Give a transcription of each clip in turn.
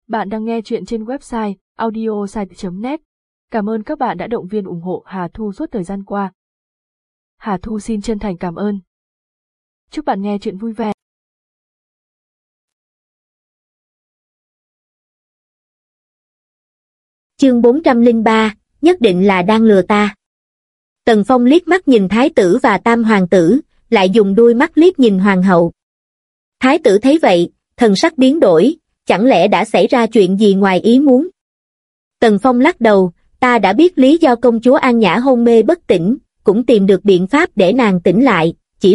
Bạn đang nghe chuyện trên website audiosite.net. Cảm ơn các bạn đã động viên ủng hộ Hà Thu suốt thời gian qua. Hà Thu xin chân thành cảm ơn. Chúc bạn nghe chuyện vui vẻ. Chương 403, nhất định là đang lừa ta. Tần Phong liếc mắt nhìn thái tử và tam hoàng tử, lại dùng đuôi mắt liếc nhìn hoàng hậu. Thái tử thấy vậy, thần sắc biến đổi, chẳng lẽ đã xảy ra chuyện gì ngoài ý muốn? Tần Phong lắc đầu, ta đã biết lý do công chúa An Nhã hôn mê bất tỉnh, cũng tìm được biện pháp để nàng tỉnh lại, chỉ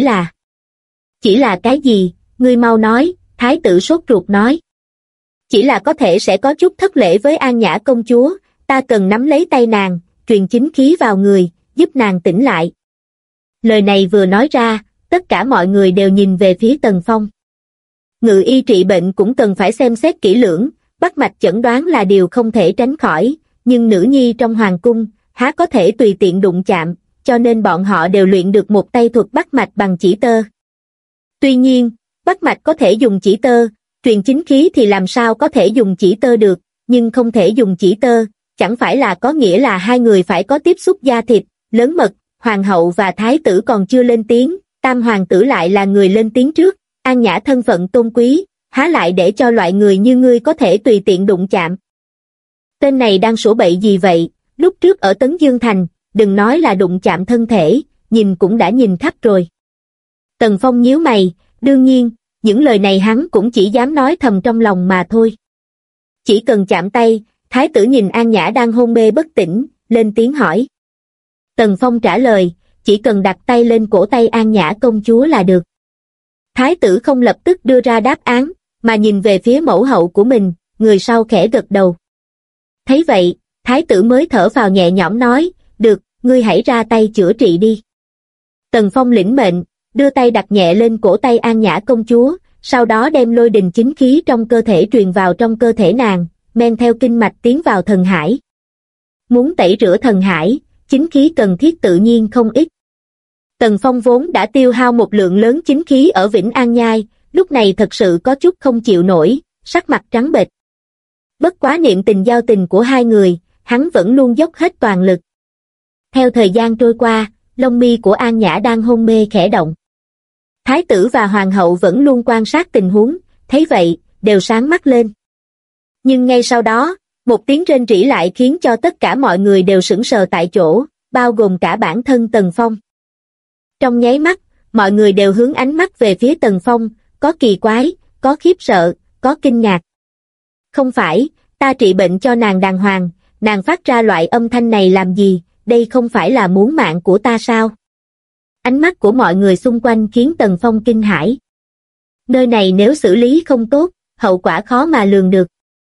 là cái gì, ngươi mau nói, thái tử sốt ruột nói. Chỉ là có thể sẽ có chút thất lễ với An Nhã công chúa, ta cần nắm lấy tay nàng, truyền chính khí vào người, giúp nàng tỉnh lại. Lời này vừa nói ra, tất cả mọi người đều nhìn về phía Tần Phong. Ngự y trị bệnh cũng cần phải xem xét kỹ lưỡng, bắt mạch chẩn đoán là điều không thể tránh khỏi, nhưng nữ nhi trong hoàng cung, há có thể tùy tiện đụng chạm, cho nên bọn họ đều luyện được một tay thuật bắt mạch bằng chỉ tơ. Tuy nhiên, bắt mạch có thể dùng chỉ tơ, truyền chính khí thì làm sao có thể dùng chỉ tơ được, nhưng không thể dùng chỉ tơ, chẳng phải là có nghĩa là hai người phải có tiếp xúc da thịt, lớn mật, hoàng hậu và thái tử còn chưa lên tiếng, tam hoàng tử lại là người lên tiếng trước, An Nhã thân phận tôn quý, há lại để cho loại người như ngươi có thể tùy tiện đụng chạm. Tên này đang sổ bậy gì vậy, lúc trước ở Tấn Dương Thành, đừng nói là đụng chạm thân thể, nhìn cũng đã nhìn khắp rồi. Tần Phong nhíu mày, đương nhiên, những lời này hắn cũng chỉ dám nói thầm trong lòng mà thôi. Chỉ cần chạm tay, thái tử nhìn An Nhã đang hôn mê bất tỉnh, lên tiếng hỏi. Tần Phong trả lời, chỉ cần đặt tay lên cổ tay An Nhã công chúa là được. Thái tử không lập tức đưa ra đáp án, mà nhìn về phía mẫu hậu của mình, người sau khẽ gật đầu. Thấy vậy, thái tử mới thở vào nhẹ nhõm nói, được, ngươi hãy ra tay chữa trị đi. Tần Phong lĩnh mệnh, đưa tay đặt nhẹ lên cổ tay An Nhã công chúa, sau đó đem lôi đình chính khí trong cơ thể truyền vào trong cơ thể nàng, men theo kinh mạch tiến vào thần hải. Muốn tẩy rửa thần hải, chính khí cần thiết tự nhiên không ít. Tần Phong vốn đã tiêu hao một lượng lớn chính khí ở Vĩnh An Nhai, lúc này thật sự có chút không chịu nổi, sắc mặt trắng bệch. Bất quá niệm tình giao tình của hai người, hắn vẫn luôn dốc hết toàn lực. Theo thời gian trôi qua, lông mi của An Nhã đang hôn mê khẽ động. Thái tử và hoàng hậu vẫn luôn quan sát tình huống, thấy vậy, đều sáng mắt lên. Nhưng ngay sau đó, một tiếng rên rỉ lại khiến cho tất cả mọi người đều sững sờ tại chỗ, bao gồm cả bản thân Tần Phong. Trong nháy mắt, mọi người đều hướng ánh mắt về phía Tần Phong, có kỳ quái, có khiếp sợ, có kinh ngạc. Không phải, ta trị bệnh cho nàng đàng hoàng, nàng phát ra loại âm thanh này làm gì, đây không phải là muốn mạng của ta sao? Ánh mắt của mọi người xung quanh khiến Tần Phong kinh hãi. Nơi này nếu xử lý không tốt, hậu quả khó mà lường được.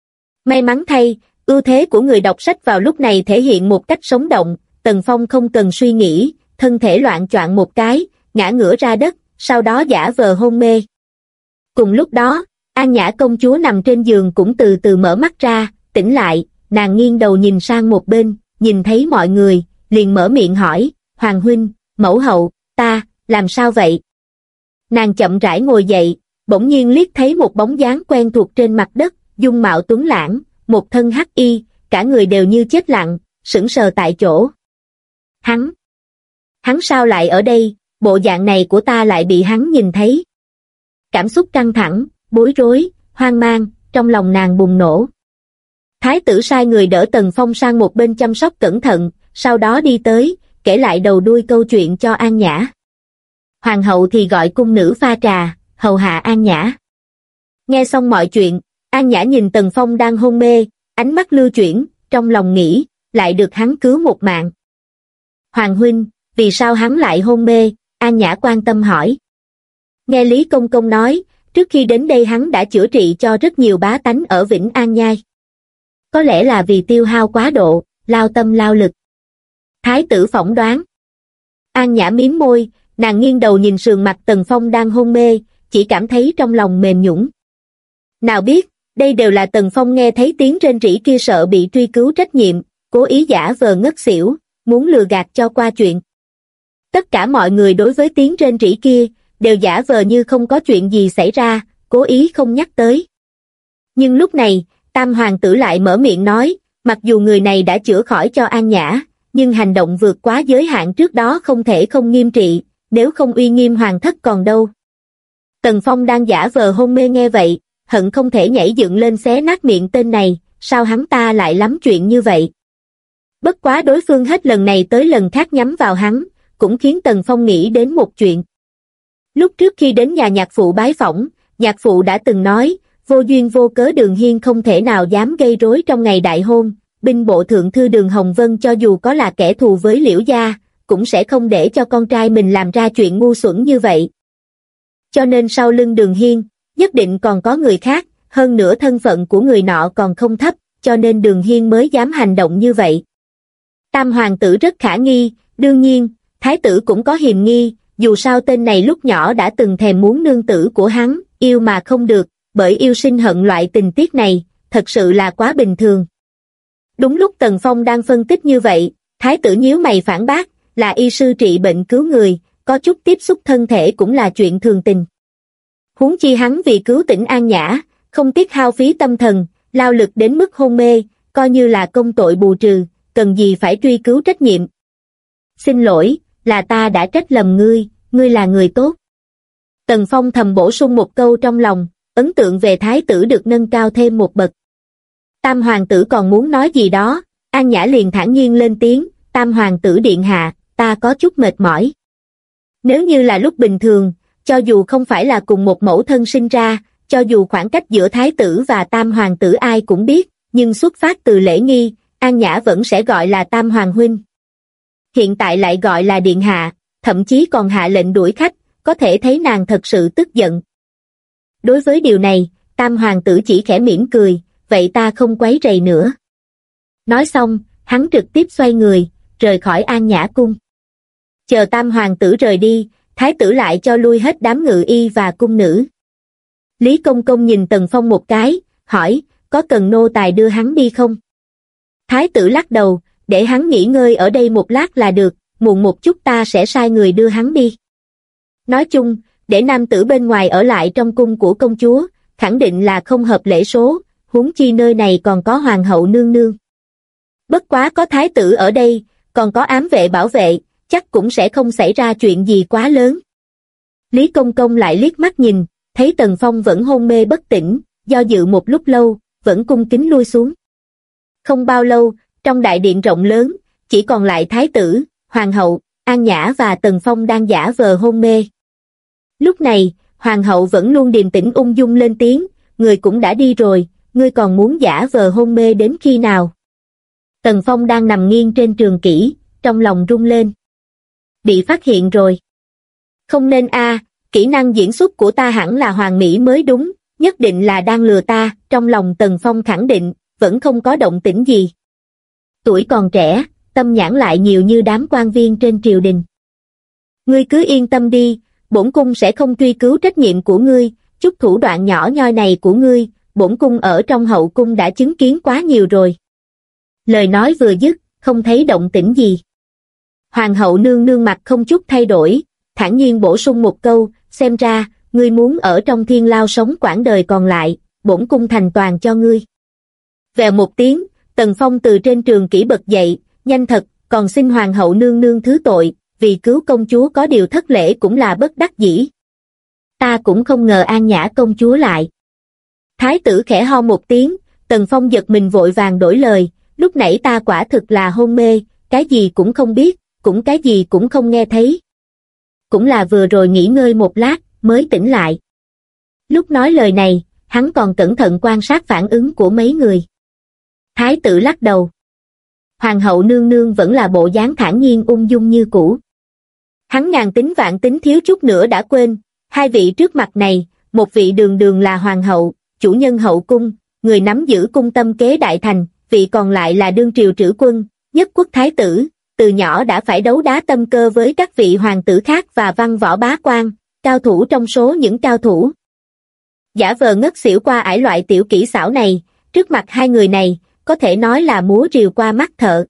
May mắn thay, ưu thế của người đọc sách vào lúc này thể hiện một cách sống động, Tần Phong không cần suy nghĩ, thân thể loạng choạng một cái, ngã ngửa ra đất, sau đó giả vờ hôn mê. Cùng lúc đó, An Nhã công chúa nằm trên giường cũng từ từ mở mắt ra, tỉnh lại, nàng nghiêng đầu nhìn sang một bên, nhìn thấy mọi người, liền mở miệng hỏi, Hoàng huynh, mẫu hậu, ta, làm sao vậy? Nàng chậm rãi ngồi dậy, bỗng nhiên liếc thấy một bóng dáng quen thuộc trên mặt đất, dung mạo tuấn lãng, một thân hắc y, cả người đều như chết lặng, sững sờ tại chỗ. Hắn sao lại ở đây, bộ dạng này của ta lại bị hắn nhìn thấy. Cảm xúc căng thẳng, bối rối, hoang mang, trong lòng nàng bùng nổ. Thái tử sai người đỡ Tần Phong sang một bên chăm sóc cẩn thận, sau đó đi tới, kể lại đầu đuôi câu chuyện cho An Nhã. Hoàng hậu thì gọi cung nữ pha trà, hầu hạ An Nhã. Nghe xong mọi chuyện, An Nhã nhìn Tần Phong đang hôn mê, ánh mắt lưu chuyển, trong lòng nghĩ, lại được hắn cứu một mạng. Hoàng huynh, vì sao hắn lại hôn mê? An Nhã quan tâm hỏi. Nghe Lý Công Công nói, trước khi đến đây hắn đã chữa trị cho rất nhiều bá tánh ở Vĩnh An Nhai. Có lẽ là vì tiêu hao quá độ, lao tâm lao lực. Thái tử phỏng đoán. An Nhã mím môi, nàng nghiêng đầu nhìn sườn mặt Tần Phong đang hôn mê, chỉ cảm thấy trong lòng mềm nhũn. Nào biết, đây đều là Tần Phong nghe thấy tiếng rên rỉ kia sợ bị truy cứu trách nhiệm, cố ý giả vờ ngất xỉu, muốn lừa gạt cho qua chuyện. Tất cả mọi người đối với tiếng rên rỉ kia, đều giả vờ như không có chuyện gì xảy ra, cố ý không nhắc tới. Nhưng lúc này, Tam hoàng tử lại mở miệng nói, mặc dù người này đã chữa khỏi cho An Nhã, nhưng hành động vượt quá giới hạn trước đó không thể không nghiêm trị, nếu không uy nghiêm hoàng thất còn đâu. Tần Phong đang giả vờ hôn mê nghe vậy, hận không thể nhảy dựng lên xé nát miệng tên này, sao hắn ta lại lắm chuyện như vậy. Bất quá đối phương hết lần này tới lần khác nhắm vào hắn, cũng khiến Tần Phong nghĩ đến một chuyện. Lúc trước khi đến nhà nhạc phụ bái phỏng, nhạc phụ đã từng nói, vô duyên vô cớ Đường Hiên không thể nào dám gây rối trong ngày đại hôn, binh bộ thượng thư Đường Hồng Vân cho dù có là kẻ thù với Liễu gia, cũng sẽ không để cho con trai mình làm ra chuyện ngu xuẩn như vậy. Cho nên sau lưng Đường Hiên, nhất định còn có người khác, hơn nữa thân phận của người nọ còn không thấp, cho nên Đường Hiên mới dám hành động như vậy. Tam hoàng tử rất khả nghi, đương nhiên, thái tử cũng có hiềm nghi, dù sao tên này lúc nhỏ đã từng thèm muốn nương tử của hắn, yêu mà không được, bởi yêu sinh hận loại tình tiết này, thật sự là quá bình thường. Đúng lúc Tần Phong đang phân tích như vậy, thái tử nhíu mày phản bác, là y sư trị bệnh cứu người, có chút tiếp xúc thân thể cũng là chuyện thường tình. Huống chi hắn vì cứu tỉnh An Nhã, không tiếc hao phí tâm thần, lao lực đến mức hôn mê, coi như là công tội bù trừ, cần gì phải truy cứu trách nhiệm. Xin lỗi, là ta đã trách lầm ngươi, ngươi là người tốt. Tần Phong thầm bổ sung một câu trong lòng, ấn tượng về thái tử được nâng cao thêm một bậc. Tam hoàng tử còn muốn nói gì đó, An Nhã liền thản nhiên lên tiếng, Tam hoàng tử điện hạ, ta có chút mệt mỏi. Nếu như là lúc bình thường, cho dù không phải là cùng một mẫu thân sinh ra, cho dù khoảng cách giữa thái tử và tam hoàng tử ai cũng biết, nhưng xuất phát từ lễ nghi, An Nhã vẫn sẽ gọi là Tam hoàng huynh. Hiện tại lại gọi là điện hạ, thậm chí còn hạ lệnh đuổi khách, có thể thấy nàng thật sự tức giận. Đối với điều này, tam hoàng tử chỉ khẽ mỉm cười, vậy ta không quấy rầy nữa. Nói xong, hắn trực tiếp xoay người, rời khỏi An Nhã cung. Chờ tam hoàng tử rời đi, thái tử lại cho lui hết đám ngự y và cung nữ. Lý Công Công nhìn Tần Phong một cái, hỏi, có cần nô tài đưa hắn đi không? Thái tử lắc đầu, để hắn nghỉ ngơi ở đây một lát là được, muộn một chút ta sẽ sai người đưa hắn đi. Nói chung, để nam tử bên ngoài ở lại trong cung của công chúa, khẳng định là không hợp lễ số, huống chi nơi này còn có hoàng hậu nương nương. Bất quá có thái tử ở đây, còn có ám vệ bảo vệ, chắc cũng sẽ không xảy ra chuyện gì quá lớn. Lý Công Công lại liếc mắt nhìn, thấy Tần Phong vẫn hôn mê bất tỉnh, do dự một lúc lâu, vẫn cung kính lui xuống. Không bao lâu, trong đại điện rộng lớn, chỉ còn lại thái tử, hoàng hậu, An Nhã và Tần Phong đang giả vờ hôn mê. Lúc này, hoàng hậu vẫn luôn điềm tĩnh ung dung lên tiếng, người cũng đã đi rồi, ngươi còn muốn giả vờ hôn mê đến khi nào? Tần Phong đang nằm nghiêng trên trường kỷ, trong lòng rung lên. Bị phát hiện rồi. Không nên kỹ năng diễn xuất của ta hẳn là hoàn mỹ mới đúng, nhất định là đang lừa ta, trong lòng Tần Phong khẳng định, vẫn không có động tĩnh gì. Tuổi còn trẻ, tâm nhãn lại nhiều như đám quan viên trên triều đình. Ngươi cứ yên tâm đi, bổn cung sẽ không truy cứu trách nhiệm của ngươi, chút thủ đoạn nhỏ nhoi này của ngươi, bổn cung ở trong hậu cung đã chứng kiến quá nhiều rồi. Lời nói vừa dứt, không thấy động tĩnh gì. Hoàng hậu nương nương mặt không chút thay đổi, thản nhiên bổ sung một câu, xem ra, ngươi muốn ở trong thiên lao sống quãng đời còn lại, bổn cung thành toàn cho ngươi. Vèo một tiếng, Tần Phong từ trên trường kỷ bật dậy, nhanh thật, còn xin hoàng hậu nương nương thứ tội, vì cứu công chúa có điều thất lễ cũng là bất đắc dĩ. Ta cũng không ngờ An Nhã công chúa lại. Thái tử khẽ ho một tiếng, Tần Phong giật mình vội vàng đổi lời, lúc nãy ta quả thực là hôn mê, cái gì cũng không biết, cũng cái gì cũng không nghe thấy. Cũng là vừa rồi nghỉ ngơi một lát, mới tỉnh lại. Lúc nói lời này, hắn còn cẩn thận quan sát phản ứng của mấy người. Thái tử lắc đầu. Hoàng hậu nương nương vẫn là bộ dáng thản nhiên ung dung như cũ. Hắn ngàn tính vạn tính thiếu chút nữa đã quên, hai vị trước mặt này, một vị đường đường là hoàng hậu, chủ nhân hậu cung, người nắm giữ cung tâm kế đại thành, vị còn lại là đương triều trữ quân, nhất quốc thái tử, từ nhỏ đã phải đấu đá tâm cơ với các vị hoàng tử khác và văn võ bá quan, cao thủ trong số những cao thủ. Giả vờ ngất xỉu qua ải loại tiểu kỹ xảo này, trước mặt hai người này, có thể nói là múa rìu qua mắt thợ.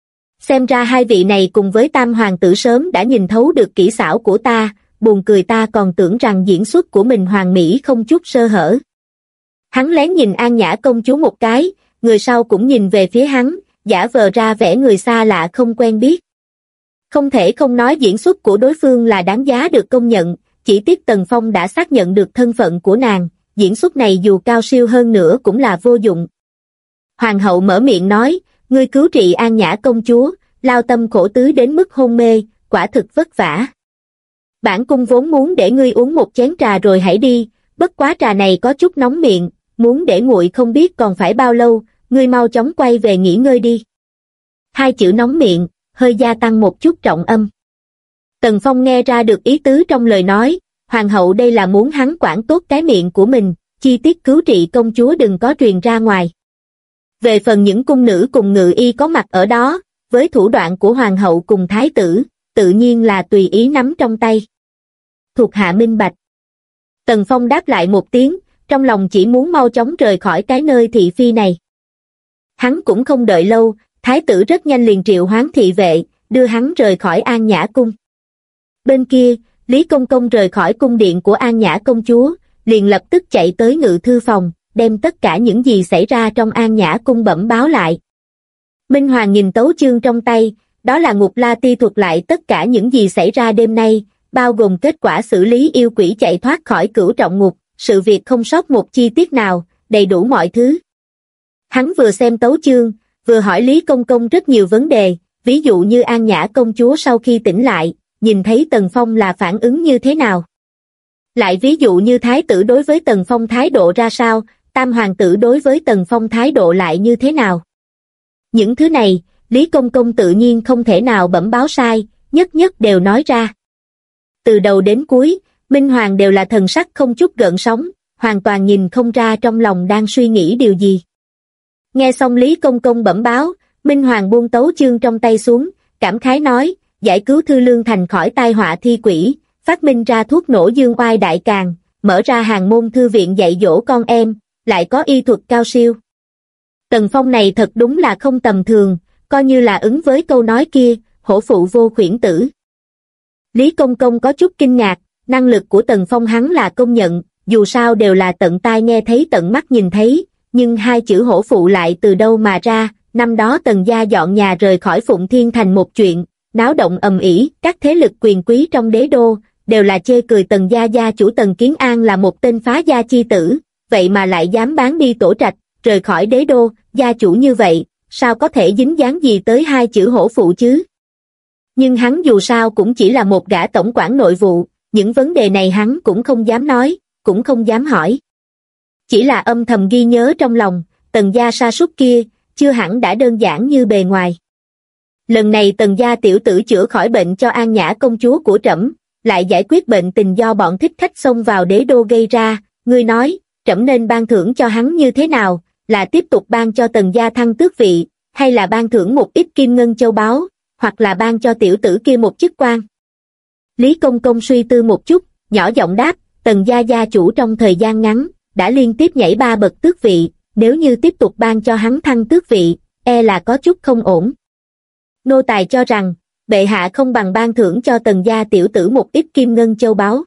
Xem ra hai vị này cùng với tam hoàng tử sớm đã nhìn thấu được kỹ xảo của ta, buồn cười ta còn tưởng rằng diễn xuất của mình hoàn mỹ không chút sơ hở. Hắn lén nhìn An Nhã công chúa một cái, người sau cũng nhìn về phía hắn, giả vờ ra vẻ người xa lạ không quen biết. Không thể không nói diễn xuất của đối phương là đáng giá được công nhận, chỉ tiếc Tần Phong đã xác nhận được thân phận của nàng, diễn xuất này dù cao siêu hơn nữa cũng là vô dụng. Hoàng hậu mở miệng nói, ngươi cứu trị An Nhã công chúa, lao tâm khổ tứ đến mức hôn mê, quả thực vất vả. Bản cung vốn muốn để ngươi uống một chén trà rồi hãy đi, bất quá trà này có chút nóng miệng, muốn để nguội không biết còn phải bao lâu, ngươi mau chóng quay về nghỉ ngơi đi. Hai chữ nóng miệng, hơi gia tăng một chút trọng âm. Tần Phong nghe ra được ý tứ trong lời nói, hoàng hậu đây là muốn hắn quản tốt cái miệng của mình, chi tiết cứu trị công chúa đừng có truyền ra ngoài. Về phần những cung nữ cùng ngự y có mặt ở đó, với thủ đoạn của hoàng hậu cùng thái tử, tự nhiên là tùy ý nắm trong tay. Thuộc hạ minh bạch. Tần Phong đáp lại một tiếng, trong lòng chỉ muốn mau chóng rời khỏi cái nơi thị phi này. Hắn cũng không đợi lâu, thái tử rất nhanh liền triệu hoán thị vệ, đưa hắn rời khỏi An Nhã cung. Bên kia, Lý Công Công rời khỏi cung điện của An Nhã công chúa, liền lập tức chạy tới ngự thư phòng, đem tất cả những gì xảy ra trong An Nhã cung bẩm báo lại. Minh Hoàng nhìn tấu chương trong tay, đó là Ngục La Ti thuật lại tất cả những gì xảy ra đêm nay, bao gồm kết quả xử lý yêu quỷ chạy thoát khỏi Cửu Trọng Ngục, sự việc không sót một chi tiết nào, đầy đủ mọi thứ. Hắn vừa xem tấu chương, vừa hỏi Lý Công Công rất nhiều vấn đề, ví dụ như An Nhã công chúa sau khi tỉnh lại, nhìn thấy Tần Phong là phản ứng như thế nào. Lại ví dụ như thái tử đối với Tần Phong thái độ ra sao, tam hoàng tử đối với Tần Phong thái độ lại như thế nào. Những thứ này, Lý Công Công tự nhiên không thể nào bẩm báo sai, nhất nhất đều nói ra. Từ đầu đến cuối, Minh Hoàng đều là thần sắc không chút gợn sóng, hoàn toàn nhìn không ra trong lòng đang suy nghĩ điều gì. Nghe xong Lý Công Công bẩm báo, Minh Hoàng buông tấu chương trong tay xuống, cảm khái nói, giải cứu Thư Lương Thành khỏi tai họa thi quỷ, phát minh ra thuốc nổ dương oai đại càn, mở ra hàng môn thư viện dạy dỗ con em, lại có y thuật cao siêu. Tần Phong này thật đúng là không tầm thường, coi như là ứng với câu nói kia, hổ phụ vô khuyển tử. Lý Công Công có chút kinh ngạc, năng lực của Tần Phong hắn là công nhận, dù sao đều là tận tai nghe thấy tận mắt nhìn thấy, nhưng hai chữ hổ phụ lại từ đâu mà ra. Năm đó Tần gia dọn nhà rời khỏi Phụng Thiên Thành một chuyện, náo động ầm ĩ, các thế lực quyền quý trong đế đô đều là chê cười Tần gia gia chủ Tần Kiến An là một tên phá gia chi tử, vậy mà lại dám bán đi tổ trạch, rời khỏi đế đô, gia chủ như vậy, sao có thể dính dáng gì tới hai chữ hổ phụ chứ? Nhưng hắn dù sao cũng chỉ là một gã tổng quản nội vụ, những vấn đề này hắn cũng không dám nói, cũng không dám hỏi. Chỉ là âm thầm ghi nhớ trong lòng, Tần gia sa sút kia, chưa hẳn đã đơn giản như bề ngoài. Lần này Tần gia tiểu tử chữa khỏi bệnh cho An Nhã công chúa của trẫm, lại giải quyết bệnh tình do bọn thích khách xông vào đế đô gây ra, ngươi nói, trẫm nên ban thưởng cho hắn như thế nào, là tiếp tục ban cho Tần gia thăng tước vị, hay là ban thưởng một ít kim ngân châu báu, hoặc là ban cho tiểu tử kia một chức quan. Lý Công Công suy tư một chút, nhỏ giọng đáp, Tần gia gia chủ trong thời gian ngắn, đã liên tiếp nhảy 3 bậc tước vị, nếu như tiếp tục ban cho hắn thăng tước vị, e là có chút không ổn. Nô tài cho rằng, bệ hạ không bằng ban thưởng cho Tần gia tiểu tử một ít kim ngân châu báu.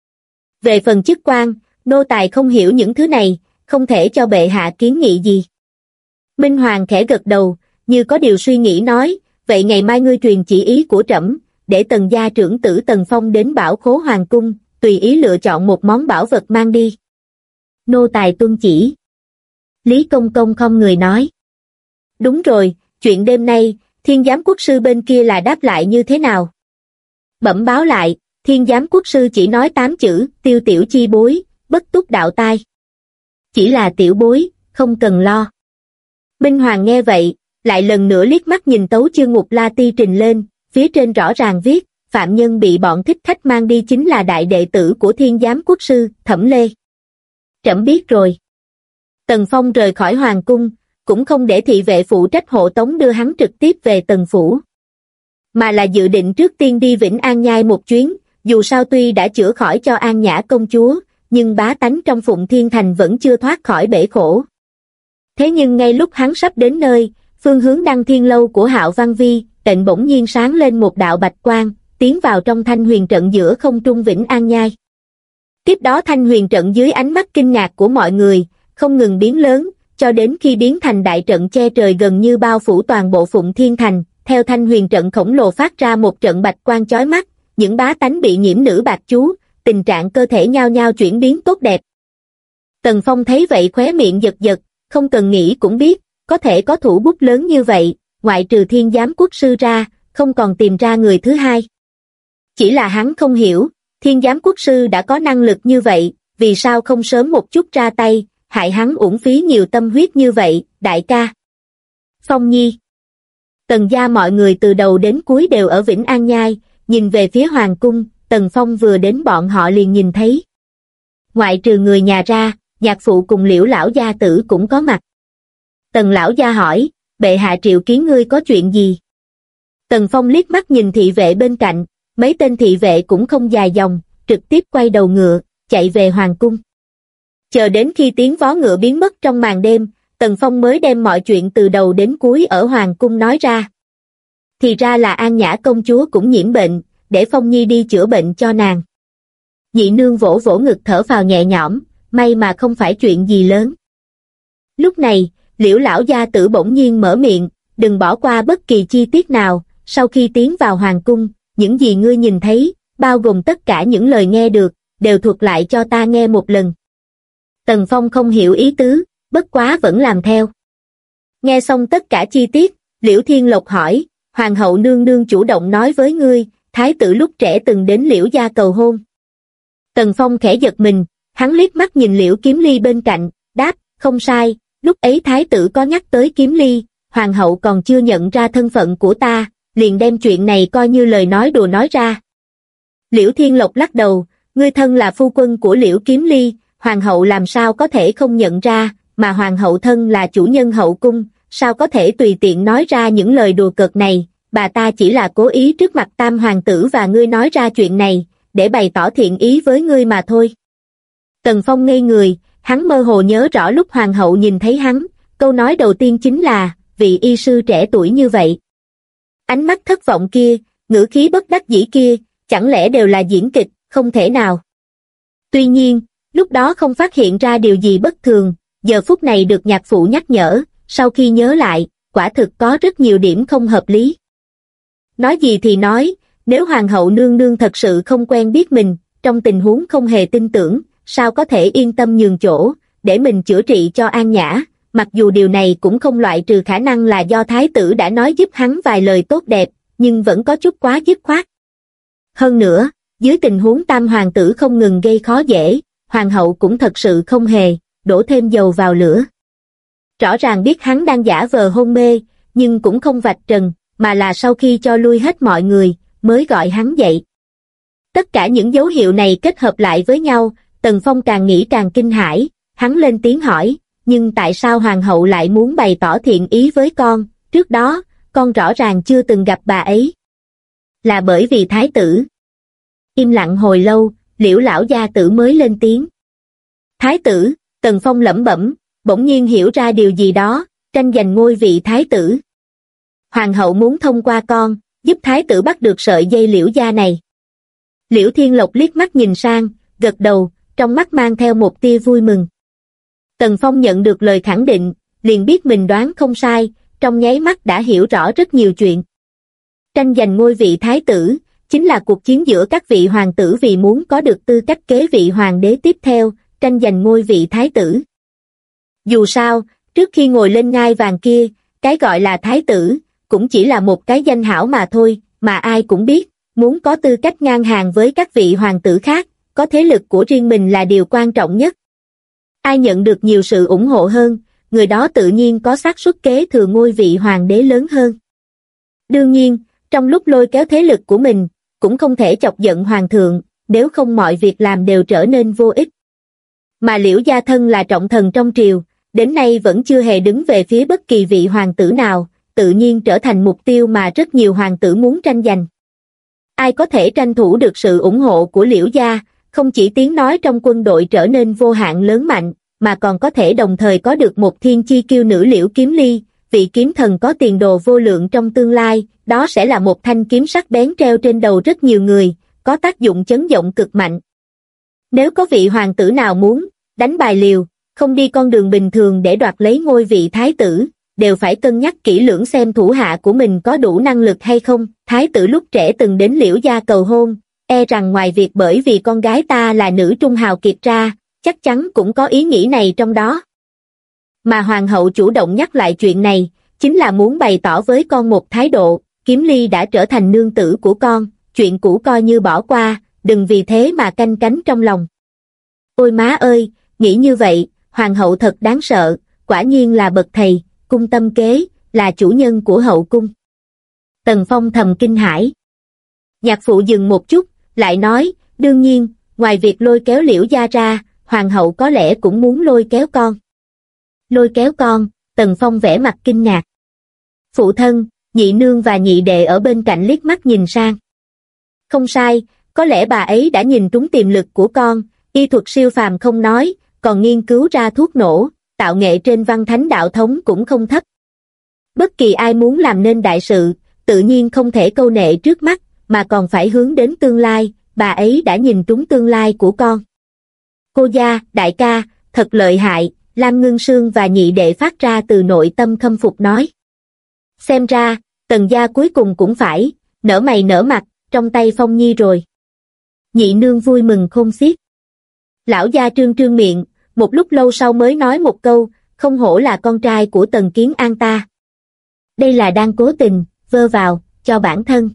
Về phần chức quan, nô tài không hiểu những thứ này, không thể cho bệ hạ kiến nghị gì. Minh Hoàng khẽ gật đầu, như có điều suy nghĩ nói, vậy ngày mai ngươi truyền chỉ ý của trẫm, để Tần gia trưởng tử Tần Phong đến Bảo Khố Hoàng cung, tùy ý lựa chọn một món bảo vật mang đi. Nô tài tuân chỉ. Lý Công Công không người nói. Đúng rồi, chuyện đêm nay, Thiên Giám Quốc sư bên kia là đáp lại như thế nào? Bẩm báo lại, Thiên Giám Quốc sư chỉ nói 8 chữ, tiêu tiểu chi bối, bất túc đạo tai. Chỉ là tiểu bối, không cần lo. Minh Hoàng nghe vậy, lại lần nữa liếc mắt nhìn tấu chương Ngục La Ti trình lên, phía trên rõ ràng viết, phạm nhân bị bọn thích khách mang đi chính là đại đệ tử của Thiên Giám Quốc sư, Thẩm Lê. Trẫm biết rồi. Tần Phong rời khỏi Hoàng cung, cũng không để thị vệ phụ trách hộ tống đưa hắn trực tiếp về Tần phủ, mà là dự định trước tiên đi Vĩnh An Nhai một chuyến, dù sao tuy đã chữa khỏi cho An Nhã công chúa, nhưng bá tánh trong Phụng Thiên Thành vẫn chưa thoát khỏi bể khổ. Thế nhưng ngay lúc hắn sắp đến nơi, phương hướng Đăng Thiên lâu của Hạo Văn Vi, tịnh bỗng nhiên sáng lên một đạo bạch quang, tiến vào trong thanh huyền trận giữa không trung Vĩnh An Nhai. Tiếp đó thanh huyền trận dưới ánh mắt kinh ngạc của mọi người, không ngừng biến lớn, cho đến khi biến thành đại trận che trời gần như bao phủ toàn bộ Phụng Thiên Thành, theo thanh huyền trận khổng lồ phát ra một trận bạch quang chói mắt, những bá tánh bị nhiễm nữ bạc chú, tình trạng cơ thể nhao nhao chuyển biến tốt đẹp. Tần Phong thấy vậy khóe miệng giật giật, không cần nghĩ cũng biết, có thể có thủ bút lớn như vậy, ngoại trừ Thiên Giám Quốc Sư ra, không còn tìm ra người thứ hai. Chỉ là hắn không hiểu, Thiên Giám Quốc Sư đã có năng lực như vậy, vì sao không sớm một chút ra tay, hại hắn uổng phí nhiều tâm huyết như vậy, đại ca. Phong Nhi. Tần gia mọi người từ đầu đến cuối đều ở Vĩnh An Nhai, nhìn về phía Hoàng Cung, Tần Phong vừa đến bọn họ liền nhìn thấy. Ngoại trừ người nhà ra, nhạc phụ cùng Liễu lão gia tử cũng có mặt. Tần lão gia hỏi, bệ hạ triệu kiến ngươi có chuyện gì? Tần Phong liếc mắt nhìn thị vệ bên cạnh, mấy tên thị vệ cũng không dài dòng, trực tiếp quay đầu ngựa, chạy về Hoàng Cung. Chờ đến khi tiếng vó ngựa biến mất trong màn đêm, Tần Phong mới đem mọi chuyện từ đầu đến cuối ở Hoàng Cung nói ra. Thì ra là An Nhã công chúa cũng nhiễm bệnh, để Phong Nhi đi chữa bệnh cho nàng. Nhị nương vỗ vỗ ngực thở phào nhẹ nhõm, may mà không phải chuyện gì lớn. Lúc này, Liễu lão gia tử bỗng nhiên mở miệng, đừng bỏ qua bất kỳ chi tiết nào, sau khi tiến vào Hoàng Cung, những gì ngươi nhìn thấy, bao gồm tất cả những lời nghe được, đều thuật lại cho ta nghe một lần. Tần Phong không hiểu ý tứ, bất quá vẫn làm theo. Nghe xong tất cả chi tiết, Liễu Thiên Lộc hỏi, Hoàng hậu nương nương chủ động nói với ngươi, thái tử lúc trẻ từng đến Liễu gia cầu hôn. Tần Phong khẽ giật mình, hắn liếc mắt nhìn Liễu Kiếm Ly bên cạnh, đáp, không sai, lúc ấy thái tử có nhắc tới Kiếm Ly, hoàng hậu còn chưa nhận ra thân phận của ta, liền đem chuyện này coi như lời nói đùa nói ra. Liễu Thiên Lộc lắc đầu, ngươi thân là phu quân của Liễu Kiếm Ly, hoàng hậu làm sao có thể không nhận ra, mà hoàng hậu thân là chủ nhân hậu cung, sao có thể tùy tiện nói ra những lời đùa cợt này, bà ta chỉ là cố ý trước mặt tam hoàng tử và ngươi nói ra chuyện này, để bày tỏ thiện ý với ngươi mà thôi. Tần Phong ngây người, hắn mơ hồ nhớ rõ lúc hoàng hậu nhìn thấy hắn, câu nói đầu tiên chính là, vị y sư trẻ tuổi như vậy. Ánh mắt thất vọng kia, ngữ khí bất đắc dĩ kia, chẳng lẽ đều là diễn kịch, không thể nào. Tuy nhiên, lúc đó không phát hiện ra điều gì bất thường, giờ phút này được nhạc phụ nhắc nhở, sau khi nhớ lại, quả thực có rất nhiều điểm không hợp lý. Nói gì thì nói, nếu hoàng hậu nương nương thật sự không quen biết mình, trong tình huống không hề tin tưởng, sao có thể yên tâm nhường chỗ, để mình chữa trị cho An Nhã, mặc dù điều này cũng không loại trừ khả năng là do thái tử đã nói giúp hắn vài lời tốt đẹp, nhưng vẫn có chút quá dứt khoát. Hơn nữa, dưới tình huống tam hoàng tử không ngừng gây khó dễ, hoàng hậu cũng thật sự không hề, đổ thêm dầu vào lửa. Rõ ràng biết hắn đang giả vờ hôn mê, nhưng cũng không vạch trần, mà là sau khi cho lui hết mọi người, mới gọi hắn dậy. Tất cả những dấu hiệu này kết hợp lại với nhau, Tần Phong càng nghĩ càng kinh hãi, hắn lên tiếng hỏi, nhưng tại sao hoàng hậu lại muốn bày tỏ thiện ý với con, trước đó, con rõ ràng chưa từng gặp bà ấy. Là bởi vì thái tử. Im lặng hồi lâu, Liễu lão gia tử mới lên tiếng. Thái tử, Tần Phong lẩm bẩm, bỗng nhiên hiểu ra điều gì đó, tranh giành ngôi vị thái tử. Hoàng hậu muốn thông qua con, giúp thái tử bắt được sợi dây Liễu gia này. Liễu Thiên Lộc liếc mắt nhìn sang, gật đầu, trong mắt mang theo một tia vui mừng. Tần Phong nhận được lời khẳng định, liền biết mình đoán không sai, trong nháy mắt đã hiểu rõ rất nhiều chuyện. Tranh giành ngôi vị thái tử, chính là cuộc chiến giữa các vị hoàng tử vì muốn có được tư cách kế vị hoàng đế tiếp theo, tranh giành ngôi vị thái tử. Dù sao, trước khi ngồi lên ngai vàng kia, cái gọi là thái tử, cũng chỉ là một cái danh hảo mà thôi, mà ai cũng biết, muốn có tư cách ngang hàng với các vị hoàng tử khác, có thế lực của riêng mình là điều quan trọng nhất. Ai nhận được nhiều sự ủng hộ hơn, người đó tự nhiên có xác suất kế thừa ngôi vị hoàng đế lớn hơn. Đương nhiên, trong lúc lôi kéo thế lực của mình, cũng không thể chọc giận hoàng thượng, nếu không mọi việc làm đều trở nên vô ích. Mà Liễu gia thân là trọng thần trong triều, đến nay vẫn chưa hề đứng về phía bất kỳ vị hoàng tử nào, tự nhiên trở thành mục tiêu mà rất nhiều hoàng tử muốn tranh giành. Ai có thể tranh thủ được sự ủng hộ của Liễu gia, không chỉ tiếng nói trong quân đội trở nên vô hạn lớn mạnh, mà còn có thể đồng thời có được một thiên chi kiêu nữ Liễu Kiếm Ly, vị kiếm thần có tiền đồ vô lượng trong tương lai, đó sẽ là một thanh kiếm sắc bén treo trên đầu rất nhiều người, có tác dụng chấn động cực mạnh. Nếu có vị hoàng tử nào muốn đánh bài liều, không đi con đường bình thường để đoạt lấy ngôi vị thái tử, đều phải cân nhắc kỹ lưỡng xem thủ hạ của mình có đủ năng lực hay không. Thái tử lúc trẻ từng đến Liễu gia cầu hôn, e rằng ngoài việc bởi vì con gái ta là nữ trung hào kiệt ra, chắc chắn cũng có ý nghĩ này trong đó. Mà hoàng hậu chủ động nhắc lại chuyện này, chính là muốn bày tỏ với con một thái độ, Kiếm Ly đã trở thành nương tử của con, chuyện cũ coi như bỏ qua, đừng vì thế mà canh cánh trong lòng. Ôi má ơi, nghĩ như vậy, hoàng hậu thật đáng sợ, quả nhiên là bậc thầy, cung tâm kế, là chủ nhân của hậu cung. Tần Phong thầm kinh hãi. Nhạc phụ dừng một chút, lại nói, đương nhiên, ngoài việc lôi kéo Liễu gia ra, hoàng hậu có lẽ cũng muốn lôi kéo con. Lôi kéo con, Tần Phong vẻ mặt kinh ngạc. Phụ thân, nhị nương và nhị đệ ở bên cạnh liếc mắt nhìn sang. Không sai, có lẽ bà ấy đã nhìn trúng tiềm lực của con, y thuật siêu phàm không nói, còn nghiên cứu ra thuốc nổ, tạo nghệ trên văn thánh đạo thống cũng không thấp. Bất kỳ ai muốn làm nên đại sự, tự nhiên không thể câu nệ trước mắt, mà còn phải hướng đến tương lai, bà ấy đã nhìn trúng tương lai của con. Cô gia, đại ca, thật lợi hại, Lam Ngưng Sương và nhị đệ phát ra từ nội tâm khâm phục nói. Xem ra, Tần gia cuối cùng cũng phải, nở mày nở mặt, trong tay Phong Nhi rồi. Nhị nương vui mừng khôn xiết. Lão gia trương trương miệng, một lúc lâu sau mới nói một câu, không hổ là con trai của Tần Kiến An ta. Đây là đang cố tình, vơ vào, cho bản thân.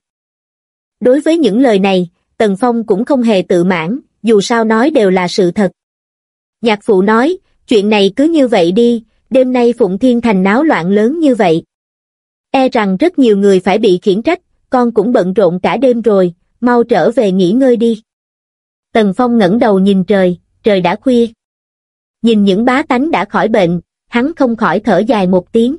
Đối với những lời này, Tần Phong cũng không hề tự mãn, dù sao nói đều là sự thật. Nhạc phụ nói, chuyện này cứ như vậy đi, đêm nay Phụng Thiên Thành náo loạn lớn như vậy. E rằng rất nhiều người phải bị khiển trách, con cũng bận rộn cả đêm rồi, mau trở về nghỉ ngơi đi. Tần Phong ngẩng đầu nhìn trời, trời đã khuya. Nhìn những bá tánh đã khỏi bệnh, hắn không khỏi thở dài một tiếng.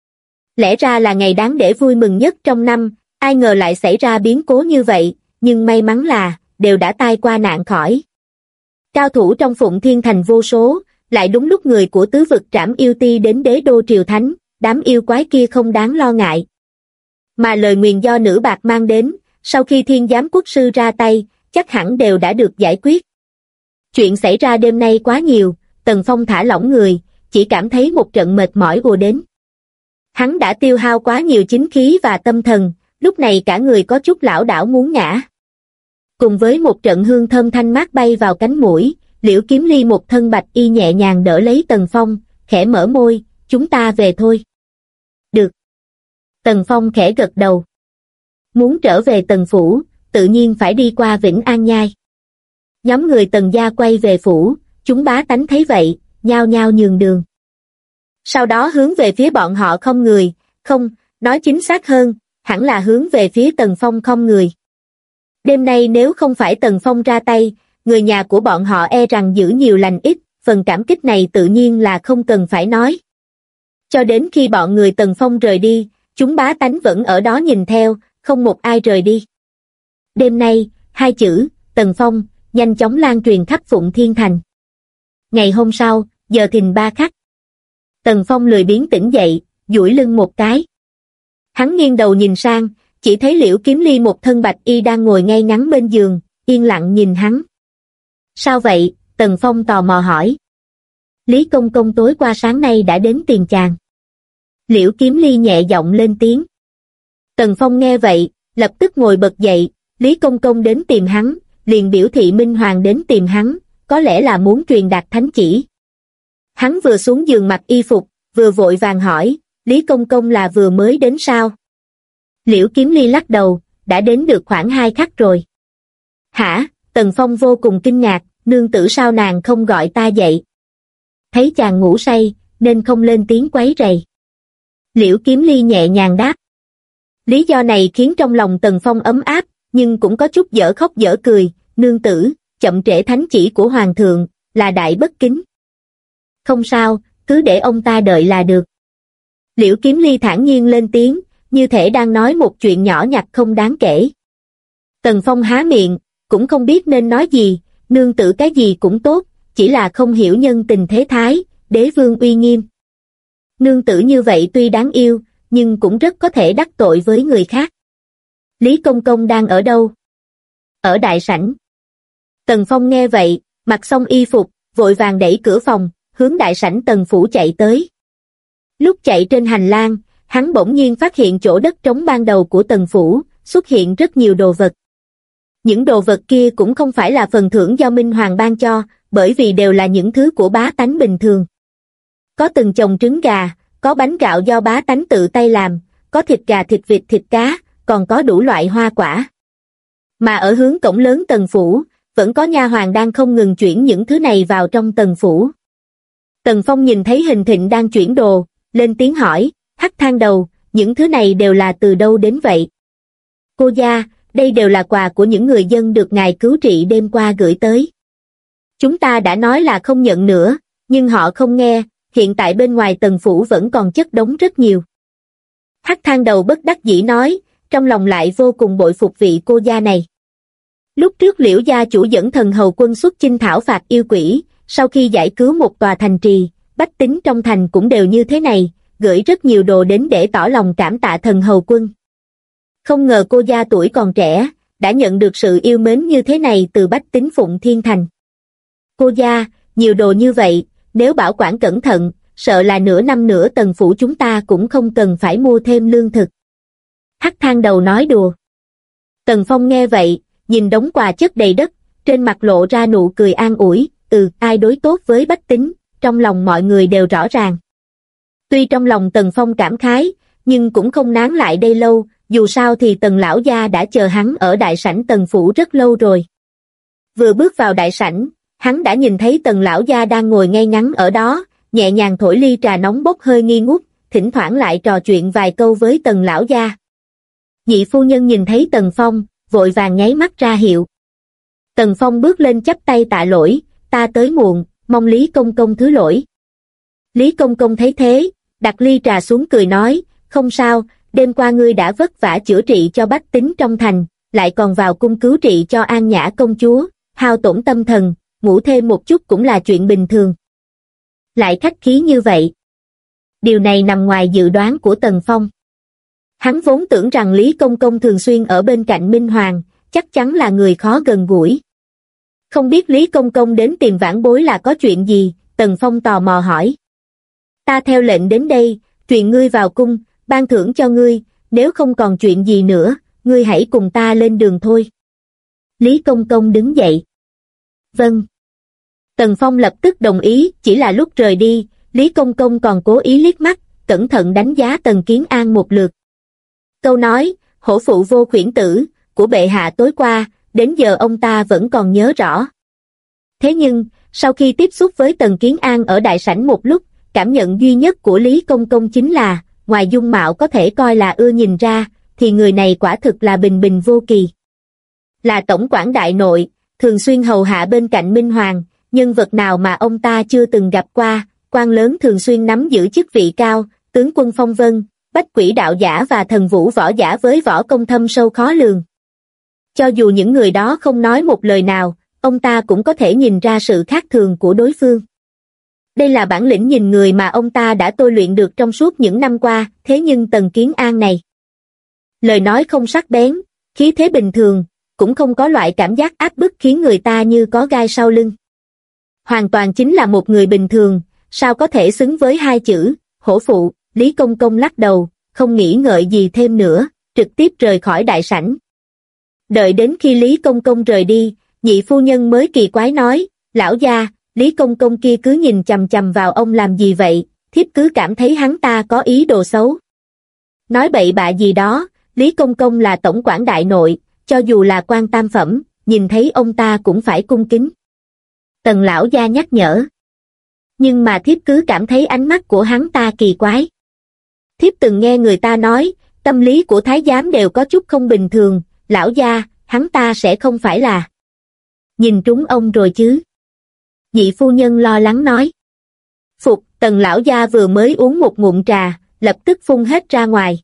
Lẽ ra là ngày đáng để vui mừng nhất trong năm, ai ngờ lại xảy ra biến cố như vậy, nhưng may mắn là, đều đã tai qua nạn khỏi. Cao thủ trong Phụng Thiên Thành vô số, lại đúng lúc người của tứ vực Trảm Yêu Ti đến đế đô triều thánh, đám yêu quái kia không đáng lo ngại. Mà lời nguyền do nữ bạc mang đến, sau khi Thiên Giám Quốc sư ra tay, chắc hẳn đều đã được giải quyết. Chuyện xảy ra đêm nay quá nhiều, Tần Phong thả lỏng người, chỉ cảm thấy một trận mệt mỏi ùa đến. Hắn đã tiêu hao quá nhiều chính khí và tâm thần, lúc này cả người có chút lảo đảo muốn ngã. Cùng với một trận hương thơm thanh mát bay vào cánh mũi, Liễu Kiếm Ly một thân bạch y nhẹ nhàng đỡ lấy Tần Phong, khẽ mở môi, chúng ta về thôi. Được. Tần Phong khẽ gật đầu. Muốn trở về Tần Phủ, tự nhiên phải đi qua Vĩnh An Nhai. Nhóm người Tần gia quay về phủ, chúng bá tánh thấy vậy, nhao nhao nhường đường. Sau đó hướng về phía bọn họ không người, không, nói chính xác hơn, hẳn là hướng về phía Tần Phong không người. Đêm nay nếu không phải Tần Phong ra tay, người nhà của bọn họ e rằng giữ nhiều lành ít, phần cảm kích này tự nhiên là không cần phải nói. Cho đến khi bọn người Tần Phong rời đi, chúng bá tánh vẫn ở đó nhìn theo, không một ai rời đi. Đêm nay, hai chữ, Tần Phong, nhanh chóng lan truyền khắp Phụng Thiên Thành. Ngày hôm sau, giờ thìn 3 khắc. Tần Phong lười biếng tỉnh dậy, duỗi lưng một cái. Hắn nghiêng đầu nhìn sang, chỉ thấy Liễu Kiếm Ly một thân bạch y đang ngồi ngay ngắn bên giường, yên lặng nhìn hắn. Sao vậy? Tần Phong tò mò hỏi. Lý Công Công tối qua sáng nay đã đến tiền chàng. Liễu Kiếm Ly nhẹ giọng lên tiếng. Tần Phong nghe vậy, lập tức ngồi bật dậy, Lý Công Công đến tìm hắn, liền biểu thị Minh Hoàng đến tìm hắn, có lẽ là muốn truyền đạt thánh chỉ. Hắn vừa xuống giường mặc y phục, vừa vội vàng hỏi, Lý Công Công là vừa mới đến sao? Liễu Kiếm Ly lắc đầu, đã đến được khoảng 2 khắc rồi. Hả? Tần Phong vô cùng kinh ngạc, nương tử sao nàng không gọi ta dậy? Thấy chàng ngủ say, nên không lên tiếng quấy rầy. Liễu Kiếm Ly nhẹ nhàng đáp. Lý do này khiến trong lòng Tần Phong ấm áp, nhưng cũng có chút dở khóc dở cười, nương tử, chậm trễ thánh chỉ của Hoàng thượng, là đại bất kính. Không sao, cứ để ông ta đợi là được. Liễu Kiếm Ly thản nhiên lên tiếng, như thể đang nói một chuyện nhỏ nhặt không đáng kể. Tần Phong há miệng, cũng không biết nên nói gì, nương tử cái gì cũng tốt, chỉ là không hiểu nhân tình thế thái, đế vương uy nghiêm. Nương tử như vậy tuy đáng yêu, nhưng cũng rất có thể đắc tội với người khác. Lý Công Công đang ở đâu? Ở đại sảnh. Tần Phong nghe vậy, mặc xong y phục, vội vàng đẩy cửa phòng, hướng đại sảnh Tần phủ chạy tới. Lúc chạy trên hành lang, hắn bỗng nhiên phát hiện chỗ đất trống ban đầu của Tần phủ, xuất hiện rất nhiều đồ vật. Những đồ vật kia cũng không phải là phần thưởng do Minh Hoàng ban cho, bởi vì đều là những thứ của bá tánh bình thường. Có từng chồng trứng gà, có bánh gạo do bá tánh tự tay làm, có thịt gà, thịt vịt, thịt cá, còn có đủ loại hoa quả. Mà ở hướng cổng lớn Tần phủ, vẫn có nha hoàn đang không ngừng chuyển những thứ này vào trong Tần phủ. Tần Phong nhìn thấy Hình Thịnh đang chuyển đồ, lên tiếng hỏi, Hắc Thang Đầu, những thứ này đều là từ đâu đến vậy? Cô gia, đây đều là quà của những người dân được ngài cứu trị đêm qua gửi tới. Chúng ta đã nói là không nhận nữa, nhưng họ không nghe, hiện tại bên ngoài Tần phủ vẫn còn chất đống rất nhiều. Hắc Thang Đầu bất đắc dĩ nói, trong lòng lại vô cùng bội phục vị cô gia này. Lúc trước Liễu gia chủ dẫn thần hầu quân xuất chinh thảo phạt yêu quỷ, sau khi giải cứu một tòa thành trì, bách tính trong thành cũng đều như thế này, gửi rất nhiều đồ đến để tỏ lòng cảm tạ thần hầu quân. Không ngờ cô gia tuổi còn trẻ, đã nhận được sự yêu mến như thế này từ bách tính Phụng Thiên Thành. Cô gia, nhiều đồ như vậy, nếu bảo quản cẩn thận, sợ là nửa năm nữa Tần phủ chúng ta cũng không cần phải mua thêm lương thực. Hắc Thang Đầu nói đùa. Tần Phong nghe vậy, nhìn đống quà chất đầy đất, trên mặt lộ ra nụ cười an ủi, ai đối tốt với bách tính, trong lòng mọi người đều rõ ràng. Tuy trong lòng Tần Phong cảm khái, nhưng cũng không nán lại đây lâu, dù sao thì Tần lão gia đã chờ hắn ở đại sảnh Tần phủ rất lâu rồi. Vừa bước vào đại sảnh, hắn đã nhìn thấy Tần lão gia đang ngồi ngay ngắn ở đó, nhẹ nhàng thổi ly trà nóng bốc hơi nghi ngút, thỉnh thoảng lại trò chuyện vài câu với Tần lão gia. Nhị phu nhân nhìn thấy Tần Phong, vội vàng nháy mắt ra hiệu. Tần Phong bước lên chắp tay tạ lỗi, ta tới muộn, mong Lý công công thứ lỗi. Lý công công thấy thế, đặt ly trà xuống cười nói, không sao, đêm qua ngươi đã vất vả chữa trị cho bách tính trong thành, lại còn vào cung cứu trị cho An Nhã công chúa, hao tổn tâm thần, ngủ thêm một chút cũng là chuyện bình thường. Lại khách khí như vậy. Điều này nằm ngoài dự đoán của Tần Phong. Hắn vốn tưởng rằng Lý công công thường xuyên ở bên cạnh Minh Hoàng, chắc chắn là người khó gần gũi. Không biết Lý công công đến tìm vãn bối là có chuyện gì, Tần Phong tò mò hỏi. Ta theo lệnh đến đây, truyền ngươi vào cung, ban thưởng cho ngươi, nếu không còn chuyện gì nữa, ngươi hãy cùng ta lên đường thôi. Lý công công đứng dậy. Vâng. Tần Phong lập tức đồng ý, chỉ là lúc rời đi, Lý công công còn cố ý liếc mắt, cẩn thận đánh giá Tần Kiến An một lượt. Câu nói, hổ phụ vô khuyển tử, của bệ hạ tối qua, đến giờ ông ta vẫn còn nhớ rõ. Thế nhưng, sau khi tiếp xúc với Tần Kiến An ở đại sảnh một lúc, cảm nhận duy nhất của Lý công công chính là, ngoài dung mạo có thể coi là ưa nhìn ra, thì người này quả thực là bình bình vô kỳ. Là tổng quản đại nội, thường xuyên hầu hạ bên cạnh Minh Hoàng, nhân vật nào mà ông ta chưa từng gặp qua, quan lớn thường xuyên nắm giữ chức vị cao, tướng quân phong vân, bách quỷ đạo giả và thần vũ võ giả với võ công thâm sâu khó lường. Cho dù những người đó không nói một lời nào, ông ta cũng có thể nhìn ra sự khác thường của đối phương. Đây là bản lĩnh nhìn người mà ông ta đã tôi luyện được trong suốt những năm qua, thế nhưng Tần Kiến An này. Lời nói không sắc bén, khí thế bình thường, cũng không có loại cảm giác áp bức khiến người ta như có gai sau lưng. Hoàn toàn chính là một người bình thường, sao có thể xứng với hai chữ, hổ phụ. Lý công công lắc đầu, không nghĩ ngợi gì thêm nữa, trực tiếp rời khỏi đại sảnh. Đợi đến khi Lý công công rời đi, nhị phu nhân mới kỳ quái nói, lão gia, Lý công công kia cứ nhìn chằm chằm vào ông làm gì vậy, thiếp cứ cảm thấy hắn ta có ý đồ xấu. Nói bậy bạ gì đó, Lý công công là tổng quản đại nội, cho dù là quan tam phẩm, nhìn thấy ông ta cũng phải cung kính. Tần lão gia nhắc nhở. Nhưng mà thiếp cứ cảm thấy ánh mắt của hắn ta kỳ quái. Thiếp từng nghe người ta nói, tâm lý của thái giám đều có chút không bình thường, lão gia, hắn ta sẽ không phải là nhìn trúng ông rồi chứ. Nhị phu nhân lo lắng nói. Phục, Tần lão gia vừa mới uống một ngụm trà, lập tức phun hết ra ngoài.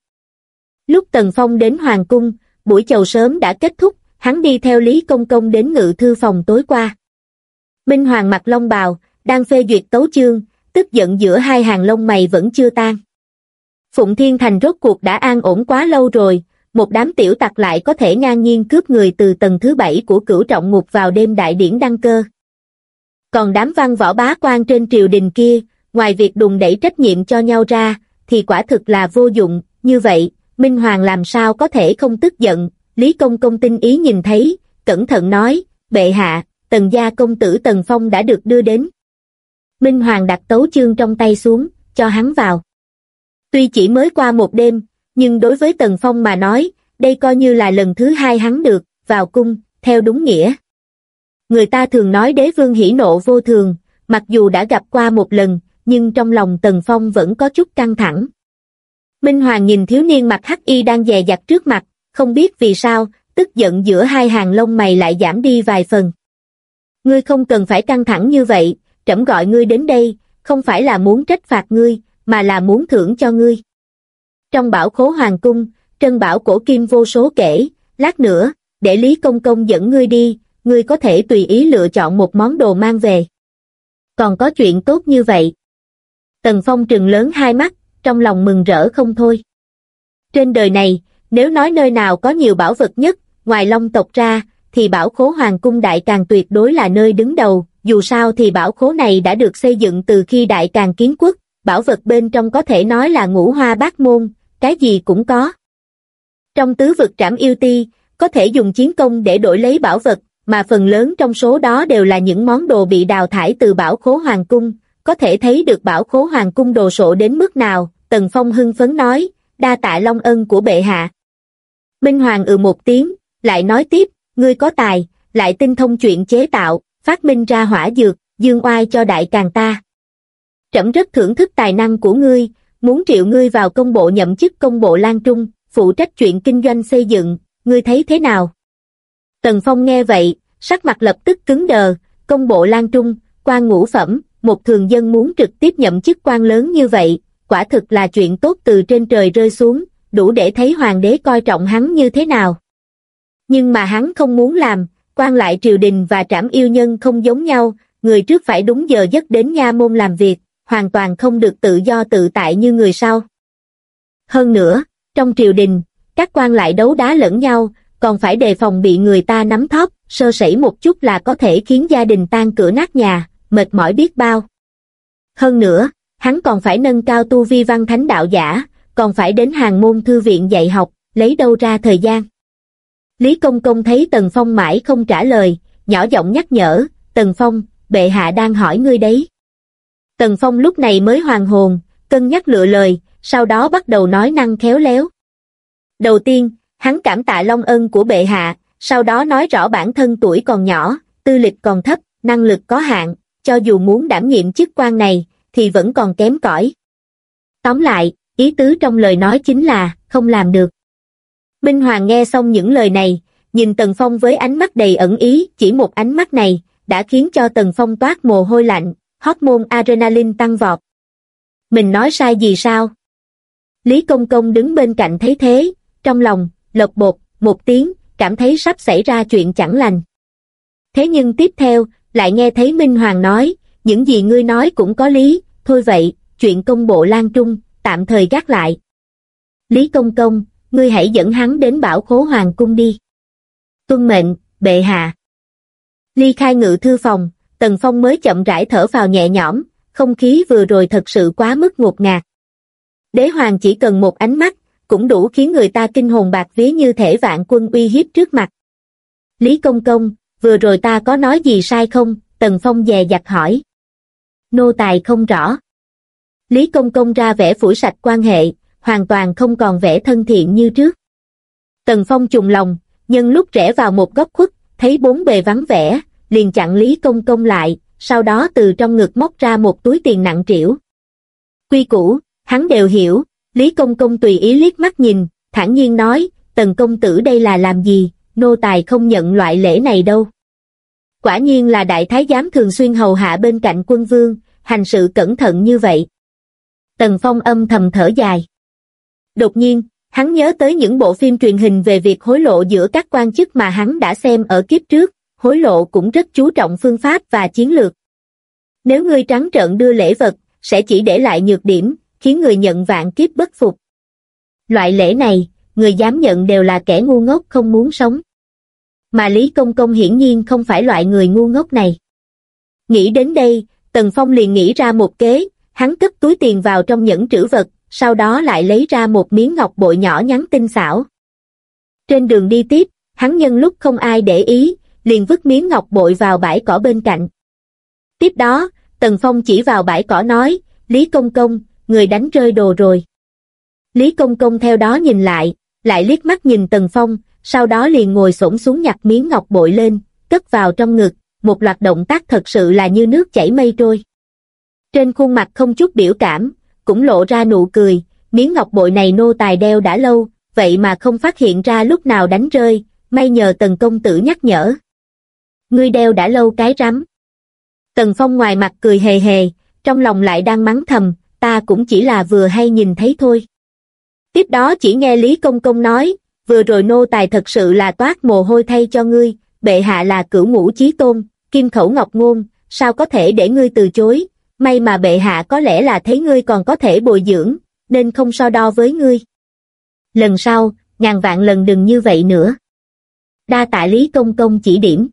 Lúc Tần Phong đến hoàng cung, buổi chầu sớm đã kết thúc, hắn đi theo Lý công công đến ngự thư phòng tối qua. Minh Hoàng mặc long bào, đang phê duyệt tấu chương, tức giận giữa hai hàng lông mày vẫn chưa tan. Phụng Thiên Thành rốt cuộc đã an ổn quá lâu rồi, một đám tiểu tặc lại có thể ngang nhiên cướp người từ tầng thứ 7 của Cửu Trọng Ngục vào đêm đại điển đăng cơ. Còn đám văn võ bá quan trên triều đình kia, ngoài việc đùn đẩy trách nhiệm cho nhau ra, thì quả thực là vô dụng. Như vậy, Minh Hoàng làm sao có thể không tức giận? Lý Công Công tinh ý nhìn thấy, cẩn thận nói, bệ hạ, Tần gia công tử Tần Phong đã được đưa đến. Minh Hoàng đặt tấu chương trong tay xuống, cho hắn vào. Tuy chỉ mới qua một đêm, nhưng đối với Tần Phong mà nói, đây coi như là lần thứ hai hắn được vào cung, theo đúng nghĩa. Người ta thường nói đế vương hỉ nộ vô thường, mặc dù đã gặp qua một lần, nhưng trong lòng Tần Phong vẫn có chút căng thẳng. Minh Hoàng nhìn thiếu niên mặc hắc y đang dè dặt trước mặt, không biết vì sao, tức giận giữa hai hàng lông mày lại giảm đi vài phần. Ngươi không cần phải căng thẳng như vậy, trẫm gọi ngươi đến đây, không phải là muốn trách phạt ngươi, mà là muốn thưởng cho ngươi. Trong bảo khố hoàng cung, trân bảo cổ kim vô số kể, lát nữa, để Lý Công Công dẫn ngươi đi, ngươi có thể tùy ý lựa chọn một món đồ mang về. Còn có chuyện tốt như vậy. Tần Phong trừng lớn hai mắt, trong lòng mừng rỡ không thôi. Trên đời này, nếu nói nơi nào có nhiều bảo vật nhất, ngoài Long tộc ra, thì bảo khố hoàng cung Đại Càn tuyệt đối là nơi đứng đầu. Dù sao thì bảo khố này đã được xây dựng từ khi Đại Càn kiến quốc, bảo vật bên trong có thể nói là ngũ hoa bát môn, cái gì cũng có. Trong tứ vực Trảm Yêu Ti, có thể dùng chiến công để đổi lấy bảo vật, mà phần lớn trong số đó đều là những món đồ bị đào thải từ bảo khố hoàng cung, có thể thấy được bảo khố hoàng cung đồ sộ đến mức nào. Tần Phong hưng phấn nói, đa tạ long ân của bệ hạ. Minh Hoàng một tiếng, lại nói tiếp, ngươi có tài, lại tinh thông chuyện chế tạo, phát minh ra hỏa dược, dương oai cho Đại Càn ta. Trẫm rất thưởng thức tài năng của ngươi, muốn triệu ngươi vào công bộ nhậm chức công bộ Lan Trung, phụ trách chuyện kinh doanh xây dựng, ngươi thấy thế nào? Tần Phong nghe vậy, sắc mặt lập tức cứng đờ, công bộ Lan Trung, quan ngũ phẩm, một thường dân muốn trực tiếp nhậm chức quan lớn như vậy, quả thực là chuyện tốt từ trên trời rơi xuống, đủ để thấy hoàng đế coi trọng hắn như thế nào. Nhưng mà hắn không muốn làm, quan lại triều đình và Trảm Yêu nhân không giống nhau, người trước phải đúng giờ giấc đến nha môn làm việc, hoàn toàn không được tự do tự tại như người sau. Hơn nữa, trong triều đình, các quan lại đấu đá lẫn nhau, còn phải đề phòng bị người ta nắm thóp, sơ sẩy một chút là có thể khiến gia đình tan cửa nát nhà, mệt mỏi biết bao. Hơn nữa, hắn còn phải nâng cao tu vi văn thánh đạo giả, còn phải đến hàng môn thư viện dạy học, lấy đâu ra thời gian. Lý Công Công thấy Tần Phong mãi không trả lời, nhỏ giọng nhắc nhở, Tần Phong, bệ hạ đang hỏi ngươi đấy. Tần Phong lúc này mới hoàn hồn, cân nhắc lựa lời, sau đó bắt đầu nói năng khéo léo. Đầu tiên, hắn cảm tạ long ân của bệ hạ, sau đó nói rõ bản thân tuổi còn nhỏ, tư lịch còn thấp, năng lực có hạn, cho dù muốn đảm nhiệm chức quan này, thì vẫn còn kém cỏi. Tóm lại, ý tứ trong lời nói chính là, không làm được. Minh Hoàng nghe xong những lời này, nhìn Tần Phong với ánh mắt đầy ẩn ý, chỉ một ánh mắt này, đã khiến cho Tần Phong toát mồ hôi lạnh, hormone adrenaline tăng vọt. Mình nói sai gì sao? Lý Công Công đứng bên cạnh thấy thế, trong lòng, lộc bột, một tiếng, cảm thấy sắp xảy ra chuyện chẳng lành. Thế nhưng tiếp theo, lại nghe thấy Minh Hoàng nói, những gì ngươi nói cũng có lý, thôi vậy, chuyện công bộ Lan Trung, tạm thời gác lại. Lý Công Công, ngươi hãy dẫn hắn đến bảo khố hoàng cung đi. Tuân mệnh, bệ hạ. Ly khai ngự thư phòng, Tần Phong mới chậm rãi thở phào nhẹ nhõm, không khí vừa rồi thật sự quá mức ngột ngạt. Đế hoàng chỉ cần một ánh mắt, cũng đủ khiến người ta kinh hồn bạt vía như thể vạn quân uy hiếp trước mặt. Lý Công Công, vừa rồi ta có nói gì sai không? Tần Phong dè dặt hỏi. Nô tài không rõ. Lý Công Công ra vẻ phủi sạch quan hệ, hoàn toàn không còn vẻ thân thiện như trước. Tần Phong trùng lòng, nhân lúc rẽ vào một góc khuất, thấy bốn bề vắng vẻ, liền chặn Lý Công Công lại, sau đó từ trong ngực móc ra một túi tiền nặng trĩu. Quy củ, hắn đều hiểu. Lý Công Công tùy ý liếc mắt nhìn, thản nhiên nói, Tần công tử đây là làm gì, nô tài không nhận loại lễ này đâu. Quả nhiên là đại thái giám thường xuyên hầu hạ bên cạnh quân vương, hành sự cẩn thận như vậy. Tần Phong âm thầm thở dài. Đột nhiên, hắn nhớ tới những bộ phim truyền hình về việc hối lộ giữa các quan chức mà hắn đã xem ở kiếp trước, hối lộ cũng rất chú trọng phương pháp và chiến lược. Nếu ngươi trắng trợn đưa lễ vật, sẽ chỉ để lại nhược điểm, khiến người nhận vạn kiếp bất phục. Loại lễ này, người dám nhận đều là kẻ ngu ngốc không muốn sống. Mà Lý Công Công hiển nhiên không phải loại người ngu ngốc này. Nghĩ đến đây, Tần Phong liền nghĩ ra một kế, hắn cất túi tiền vào trong nhẫn trữ vật, sau đó lại lấy ra một miếng ngọc bội nhỏ nhắn tinh xảo. Trên đường đi tiếp, hắn nhân lúc không ai để ý, liền vứt miếng ngọc bội vào bãi cỏ bên cạnh. Tiếp đó, Tần Phong chỉ vào bãi cỏ nói, Lý Công Công, người đánh rơi đồ rồi. Lý Công Công theo đó nhìn lại liếc mắt nhìn Tần Phong, sau đó liền ngồi xổm xuống nhặt miếng ngọc bội lên, cất vào trong ngực, một loạt động tác thật sự là như nước chảy mây trôi. Trên khuôn mặt không chút biểu cảm, cũng lộ ra nụ cười, miếng ngọc bội này nô tài đeo đã lâu, vậy mà không phát hiện ra lúc nào đánh rơi, may nhờ Tần công tử nhắc nhở. Ngươi đeo đã lâu cái rắm. Tần Phong ngoài mặt cười hề hề, trong lòng lại đang mắng thầm, ta cũng chỉ là vừa hay nhìn thấy thôi. Tiếp đó chỉ nghe Lý Công Công nói, vừa rồi nô tài thật sự là toát mồ hôi thay cho ngươi, bệ hạ là cửu ngũ chí tôn, kim khẩu ngọc ngôn, sao có thể để ngươi từ chối, may mà bệ hạ có lẽ là thấy ngươi còn có thể bồi dưỡng, nên không so đo với ngươi. Lần sau, ngàn vạn lần đừng như vậy nữa. Đa tạ Lý Công Công chỉ điểm.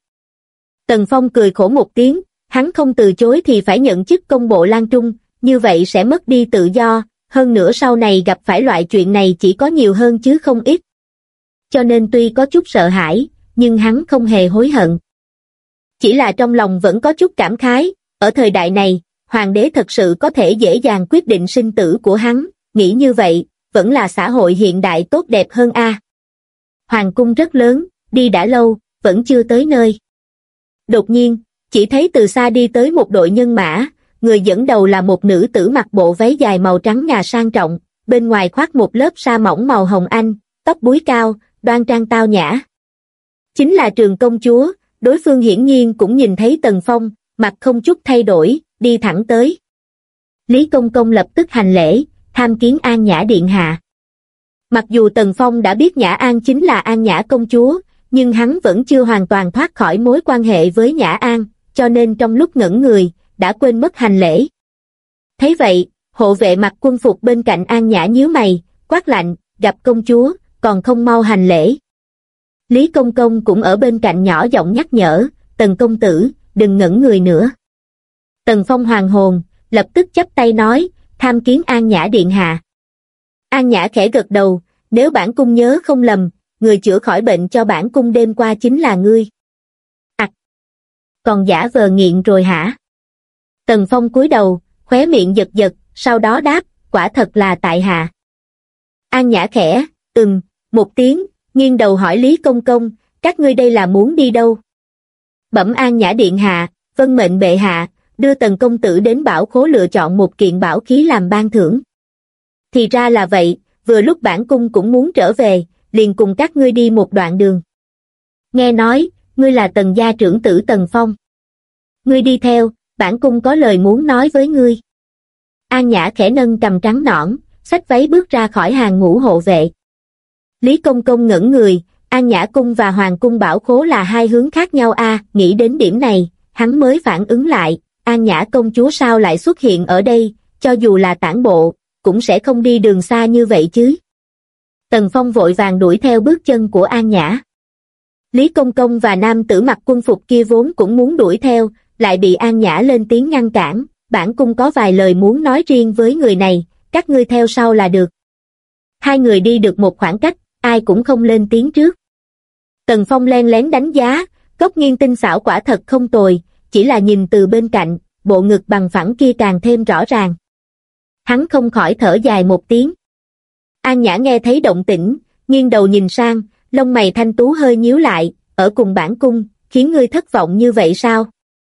Tần Phong cười khổ một tiếng, hắn không từ chối thì phải nhận chức công bộ lang trung, như vậy sẽ mất đi tự do, hơn nữa sau này gặp phải loại chuyện này chỉ có nhiều hơn chứ không ít. Cho nên tuy có chút sợ hãi, nhưng hắn không hề hối hận. Chỉ là trong lòng vẫn có chút cảm khái, ở thời đại này, hoàng đế thật sự có thể dễ dàng quyết định sinh tử của hắn, nghĩ như vậy, vẫn là xã hội hiện đại tốt đẹp hơn a. Hoàng cung rất lớn, đi đã lâu, vẫn chưa tới nơi. Đột nhiên, chỉ thấy từ xa đi tới một đội nhân mã, người dẫn đầu là một nữ tử mặc bộ váy dài màu trắng ngà sang trọng, bên ngoài khoác một lớp sa mỏng màu hồng anh, tóc búi cao, đoan trang tao nhã. Chính là Trường công chúa, đối phương hiển nhiên cũng nhìn thấy Tần Phong, mặt không chút thay đổi, đi thẳng tới. Lý Công Công lập tức hành lễ, tham kiến An Nhã điện hạ. Mặc dù Tần Phong đã biết Nhã An chính là An Nhã công chúa, nhưng hắn vẫn chưa hoàn toàn thoát khỏi mối quan hệ với Nhã An, cho nên trong lúc ngẩn người, đã quên mất hành lễ. Thấy vậy, hộ vệ mặc quân phục bên cạnh An Nhã nhíu mày, quát lạnh, gặp công chúa, còn không mau hành lễ. Lý Công Công cũng ở bên cạnh nhỏ giọng nhắc nhở, Tần công tử, đừng ngẩn người nữa. Tần Phong hoàn hồn, lập tức chắp tay nói, tham kiến An Nhã điện hạ. An Nhã khẽ gật đầu, nếu bản cung nhớ không lầm, người chữa khỏi bệnh cho bản cung đêm qua chính là ngươi. Còn giả vờ nghiện rồi hả? Tần Phong cúi đầu, khóe miệng giật giật, sau đó đáp, quả thật là tại hạ. An Nhã khẽ, một tiếng, nghiêng đầu hỏi Lý Công Công, các ngươi đây là muốn đi đâu? Bẩm An Nhã điện hạ, vâng mệnh bệ hạ, đưa Tần công tử đến bảo khố lựa chọn một kiện bảo khí làm ban thưởng. Thì ra là vậy, vừa lúc bản cung cũng muốn trở về, liền cùng các ngươi đi một đoạn đường. Nghe nói, ngươi là Tần gia trưởng tử Tần Phong. Ngươi đi theo, bản cung có lời muốn nói với ngươi. An Nhã khẽ nâng cằm trắng nõn, xách váy bước ra khỏi hàng ngũ hộ vệ. Lý Công Công ngẩn người, An Nhã cung và Hoàng cung bảo khố là hai hướng khác nhau a. Nghĩ đến điểm này, hắn mới phản ứng lại, An Nhã công chúa sao lại xuất hiện ở đây, cho dù là tản bộ, cũng sẽ không đi đường xa như vậy chứ. Tần Phong vội vàng đuổi theo bước chân của An Nhã. Lý Công Công và nam tử mặc quân phục kia vốn cũng muốn đuổi theo, lại bị An Nhã lên tiếng ngăn cản, bản cung có vài lời muốn nói riêng với người này, các ngươi theo sau là được. Hai người đi được một khoảng cách, ai cũng không lên tiếng trước. Tần Phong len lén đánh giá, góc nghiêng tinh xảo quả thật không tồi, chỉ là nhìn từ bên cạnh, bộ ngực bằng phẳng kia càng thêm rõ ràng. Hắn không khỏi thở dài một tiếng. An Nhã nghe thấy động tĩnh, nghiêng đầu nhìn sang, lông mày thanh tú hơi nhíu lại, ở cùng bản cung, khiến ngươi thất vọng như vậy sao?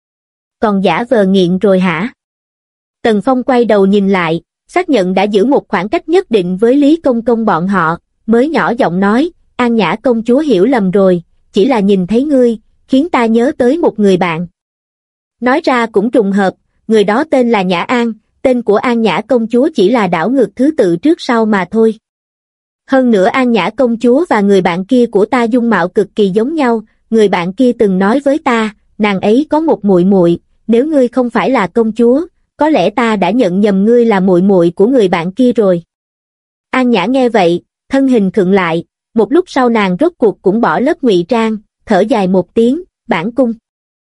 Còn giả vờ nghiện rồi hả? Tần Phong quay đầu nhìn lại, xác nhận đã giữ một khoảng cách nhất định với Lý Công Công bọn họ, mới nhỏ giọng nói, An Nhã công chúa hiểu lầm rồi, chỉ là nhìn thấy ngươi, khiến ta nhớ tới một người bạn. Nói ra cũng trùng hợp, người đó tên là Nhã An, tên của An Nhã công chúa chỉ là đảo ngược thứ tự trước sau mà thôi. Hơn nữa An Nhã công chúa và người bạn kia của ta dung mạo cực kỳ giống nhau, người bạn kia từng nói với ta, nàng ấy có một muội muội, nếu ngươi không phải là công chúa, có lẽ ta đã nhận nhầm ngươi là muội muội của người bạn kia rồi. An Nhã nghe vậy, thân hình khựng lại, một lúc sau nàng rốt cuộc cũng bỏ lớp ngụy trang, thở dài một tiếng, bản cung.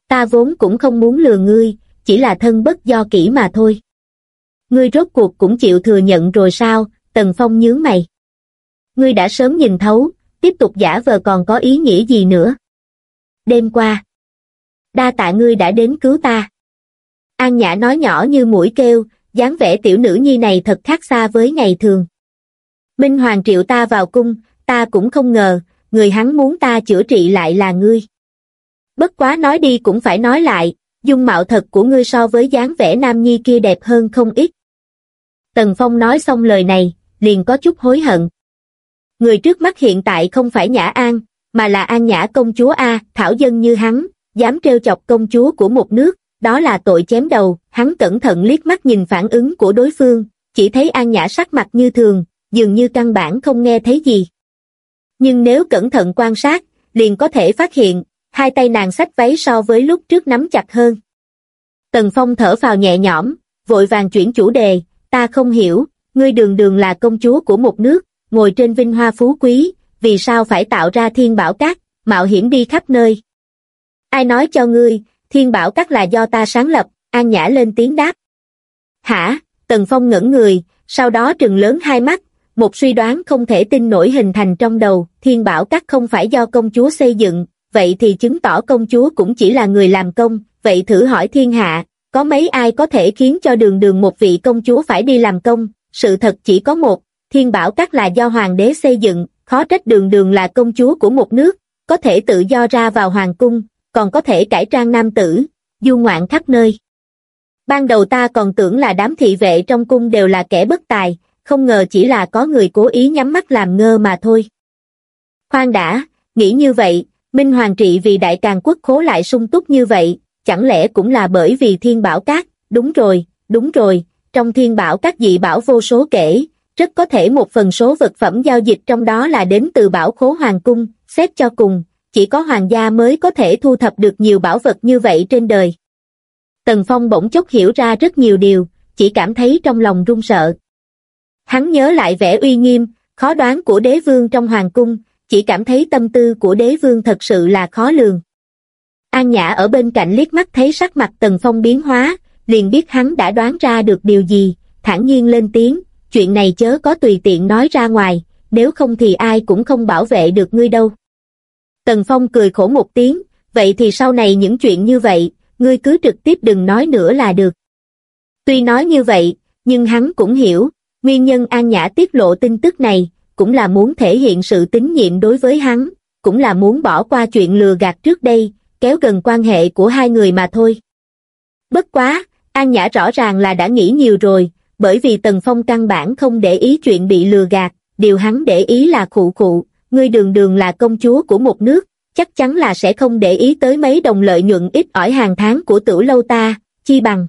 Ta vốn cũng không muốn lừa ngươi, chỉ là thân bất do kỹ mà thôi. Ngươi rốt cuộc cũng chịu thừa nhận rồi sao? Tần Phong nhướng mày. Ngươi đã sớm nhìn thấu, tiếp tục giả vờ còn có ý nghĩa gì nữa? Đêm qua, đa tạ ngươi đã đến cứu ta. An Nhã nói nhỏ như mũi kêu, dáng vẻ tiểu nữ nhi này thật khác xa với ngày thường. Minh Hoàng triệu ta vào cung, ta cũng không ngờ, người hắn muốn ta chữa trị lại là ngươi. Bất quá nói đi cũng phải nói lại, dung mạo thật của ngươi so với dáng vẻ nam nhi kia đẹp hơn không ít. Tần Phong nói xong lời này, liền có chút hối hận. Người trước mắt hiện tại không phải Nhã An, mà là An Nhã công chúa A, thảo dân như hắn, dám trêu chọc công chúa của một nước, đó là tội chém đầu. Hắn cẩn thận liếc mắt nhìn phản ứng của đối phương, chỉ thấy An Nhã sắc mặt như thường, dường như căn bản không nghe thấy gì. Nhưng nếu cẩn thận quan sát, liền có thể phát hiện, hai tay nàng xách váy so với lúc trước nắm chặt hơn. Tần Phong thở phào nhẹ nhõm, vội vàng chuyển chủ đề, ta không hiểu, ngươi đường đường là công chúa của một nước, ngồi trên vinh hoa phú quý, vì sao phải tạo ra Thiên Bảo Các, mạo hiểm đi khắp nơi? Ai nói cho ngươi, Thiên Bảo Các là do ta sáng lập? An Nhã lên tiếng đáp. Hả? Tần Phong ngẩn người, sau đó trừng lớn hai mắt, một suy đoán không thể tin nổi hình thành trong đầu, Thiên Bảo Các không phải do công chúa xây dựng, vậy thì chứng tỏ công chúa cũng chỉ là người làm công, vậy thử hỏi thiên hạ, có mấy ai có thể khiến cho đường đường một vị công chúa phải đi làm công? Sự thật chỉ có một, Thiên Bảo Các là do hoàng đế xây dựng, khó trách đường đường là công chúa của một nước, có thể tự do ra vào hoàng cung, còn có thể cải trang nam tử, du ngoạn khắp nơi. Ban đầu ta còn tưởng là đám thị vệ trong cung đều là kẻ bất tài, không ngờ chỉ là có người cố ý nhắm mắt làm ngơ mà thôi. Khoan đã, nghĩ như vậy, Minh Hoàng trị vì Đại Càn Quốc khố lại sung túc như vậy, chẳng lẽ cũng là bởi vì Thiên Bảo Các? Đúng rồi, trong Thiên Bảo Các dị bảo vô số kể, rất có thể một phần số vật phẩm giao dịch trong đó là đến từ bảo khố hoàng cung, xét cho cùng, chỉ có hoàng gia mới có thể thu thập được nhiều bảo vật như vậy trên đời. Tần Phong bỗng chốc hiểu ra rất nhiều điều, chỉ cảm thấy trong lòng run sợ. Hắn nhớ lại vẻ uy nghiêm, khó đoán của đế vương trong hoàng cung, chỉ cảm thấy tâm tư của đế vương thật sự là khó lường. An Nhã ở bên cạnh liếc mắt thấy sắc mặt Tần Phong biến hóa, liền biết hắn đã đoán ra được điều gì, thản nhiên lên tiếng, chuyện này chớ có tùy tiện nói ra ngoài, nếu không thì ai cũng không bảo vệ được ngươi đâu. Tần Phong cười khổ một tiếng, vậy thì sau này những chuyện như vậy, ngươi cứ trực tiếp đừng nói nữa là được. Tuy nói như vậy, nhưng hắn cũng hiểu, nguyên nhân An Nhã tiết lộ tin tức này, cũng là muốn thể hiện sự tín nhiệm đối với hắn, cũng là muốn bỏ qua chuyện lừa gạt trước đây, kéo gần quan hệ của hai người mà thôi. Bất quá, An Nhã rõ ràng là đã nghĩ nhiều rồi, bởi vì Tần Phong căn bản không để ý chuyện bị lừa gạt, điều hắn để ý là khụ khụ, ngươi đường đường là công chúa của một nước, chắc chắn là sẽ không để ý tới mấy đồng lợi nhuận ít ỏi hàng tháng của Tửu Lâu ta, chi bằng.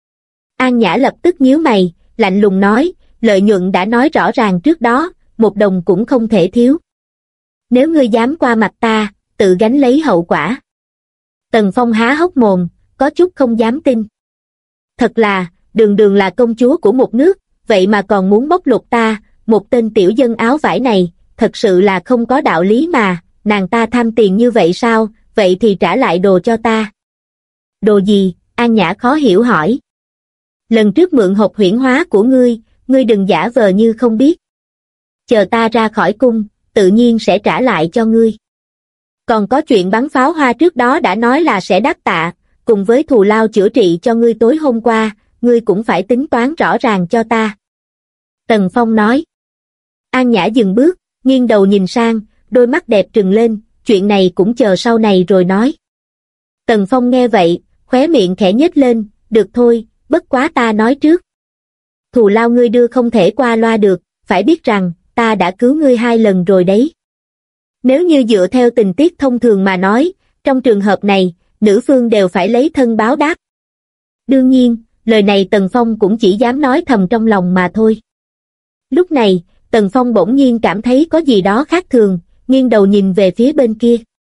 An Nhã lập tức nhíu mày, lạnh lùng nói, lợi nhuận đã nói rõ ràng trước đó, một đồng cũng không thể thiếu. Nếu ngươi dám qua mặt ta, tự gánh lấy hậu quả. Tần Phong há hốc mồm, có chút không dám tin. Thật là, đường đường là công chúa của một nước, vậy mà còn muốn bóc lột ta, một tên tiểu dân áo vải này, thật sự là không có đạo lý mà, nàng ta tham tiền như vậy sao, vậy thì trả lại đồ cho ta. Đồ gì? An Nhã khó hiểu hỏi. Lần trước mượn hộp huyễn hóa của ngươi đừng giả vờ như không biết. Chờ ta ra khỏi cung, tự nhiên sẽ trả lại cho ngươi. Còn có chuyện bắn pháo hoa trước đó đã nói là sẽ đáp tạ, cùng với thù lao chữa trị cho ngươi tối hôm qua, ngươi cũng phải tính toán rõ ràng cho ta. Tần Phong nói. An Nhã dừng bước, nghiêng đầu nhìn sang, đôi mắt đẹp trừng lên, chuyện này cũng chờ sau này rồi nói. Tần Phong nghe vậy, khóe miệng khẽ nhếch lên, được thôi, bất quá ta nói trước. Thù lao ngươi đưa không thể qua loa được, phải biết rằng, ta đã cứu ngươi 2 lần rồi đấy. Nếu như dựa theo tình tiết thông thường mà nói, trong trường hợp này, nữ phương đều phải lấy thân báo đáp. Đương nhiên, lời này Tần Phong cũng chỉ dám nói thầm trong lòng mà thôi. Lúc này, Tần Phong bỗng nhiên cảm thấy có gì đó khác thường, nghiêng đầu nhìn về phía bên kia.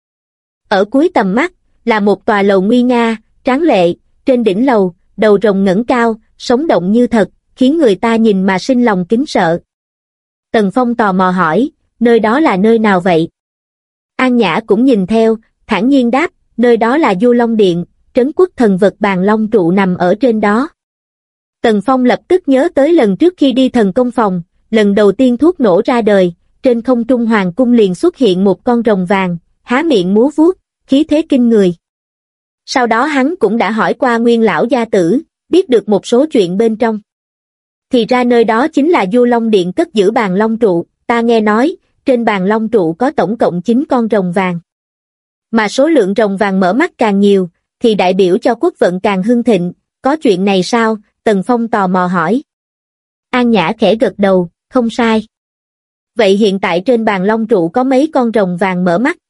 Ở cuối tầm mắt, là một tòa lầu nguy nga, tráng lệ, trên đỉnh lầu, đầu rồng ngẩng cao, sống động như thật, khiến người ta nhìn mà sinh lòng kính sợ. Tần Phong tò mò hỏi, nơi đó là nơi nào vậy? An Nhã cũng nhìn theo, thản nhiên đáp, nơi đó là Du Long Điện, trấn quốc thần vật Bàn Long trụ nằm ở trên đó. Tần Phong lập tức nhớ tới lần trước khi đi thần công phòng, lần đầu tiên thuốc nổ ra đời, trên không trung hoàng cung liền xuất hiện một con rồng vàng, há miệng múa vuốt, khí thế kinh người. Sau đó hắn cũng đã hỏi qua Nguyên lão gia tử, biết được một số chuyện bên trong. Thì ra nơi đó chính là Du Long Điện cất giữ Bàn Long trụ, ta nghe nói, trên Bàn Long trụ có tổng cộng 9 con rồng vàng. Mà số lượng rồng vàng mở mắt càng nhiều, thì đại biểu cho quốc vận càng hưng thịnh, có chuyện này sao? Tần Phong tò mò hỏi. An Nhã khẽ gật đầu, không sai. Vậy hiện tại trên Bàn Long trụ có mấy con rồng vàng mở mắt?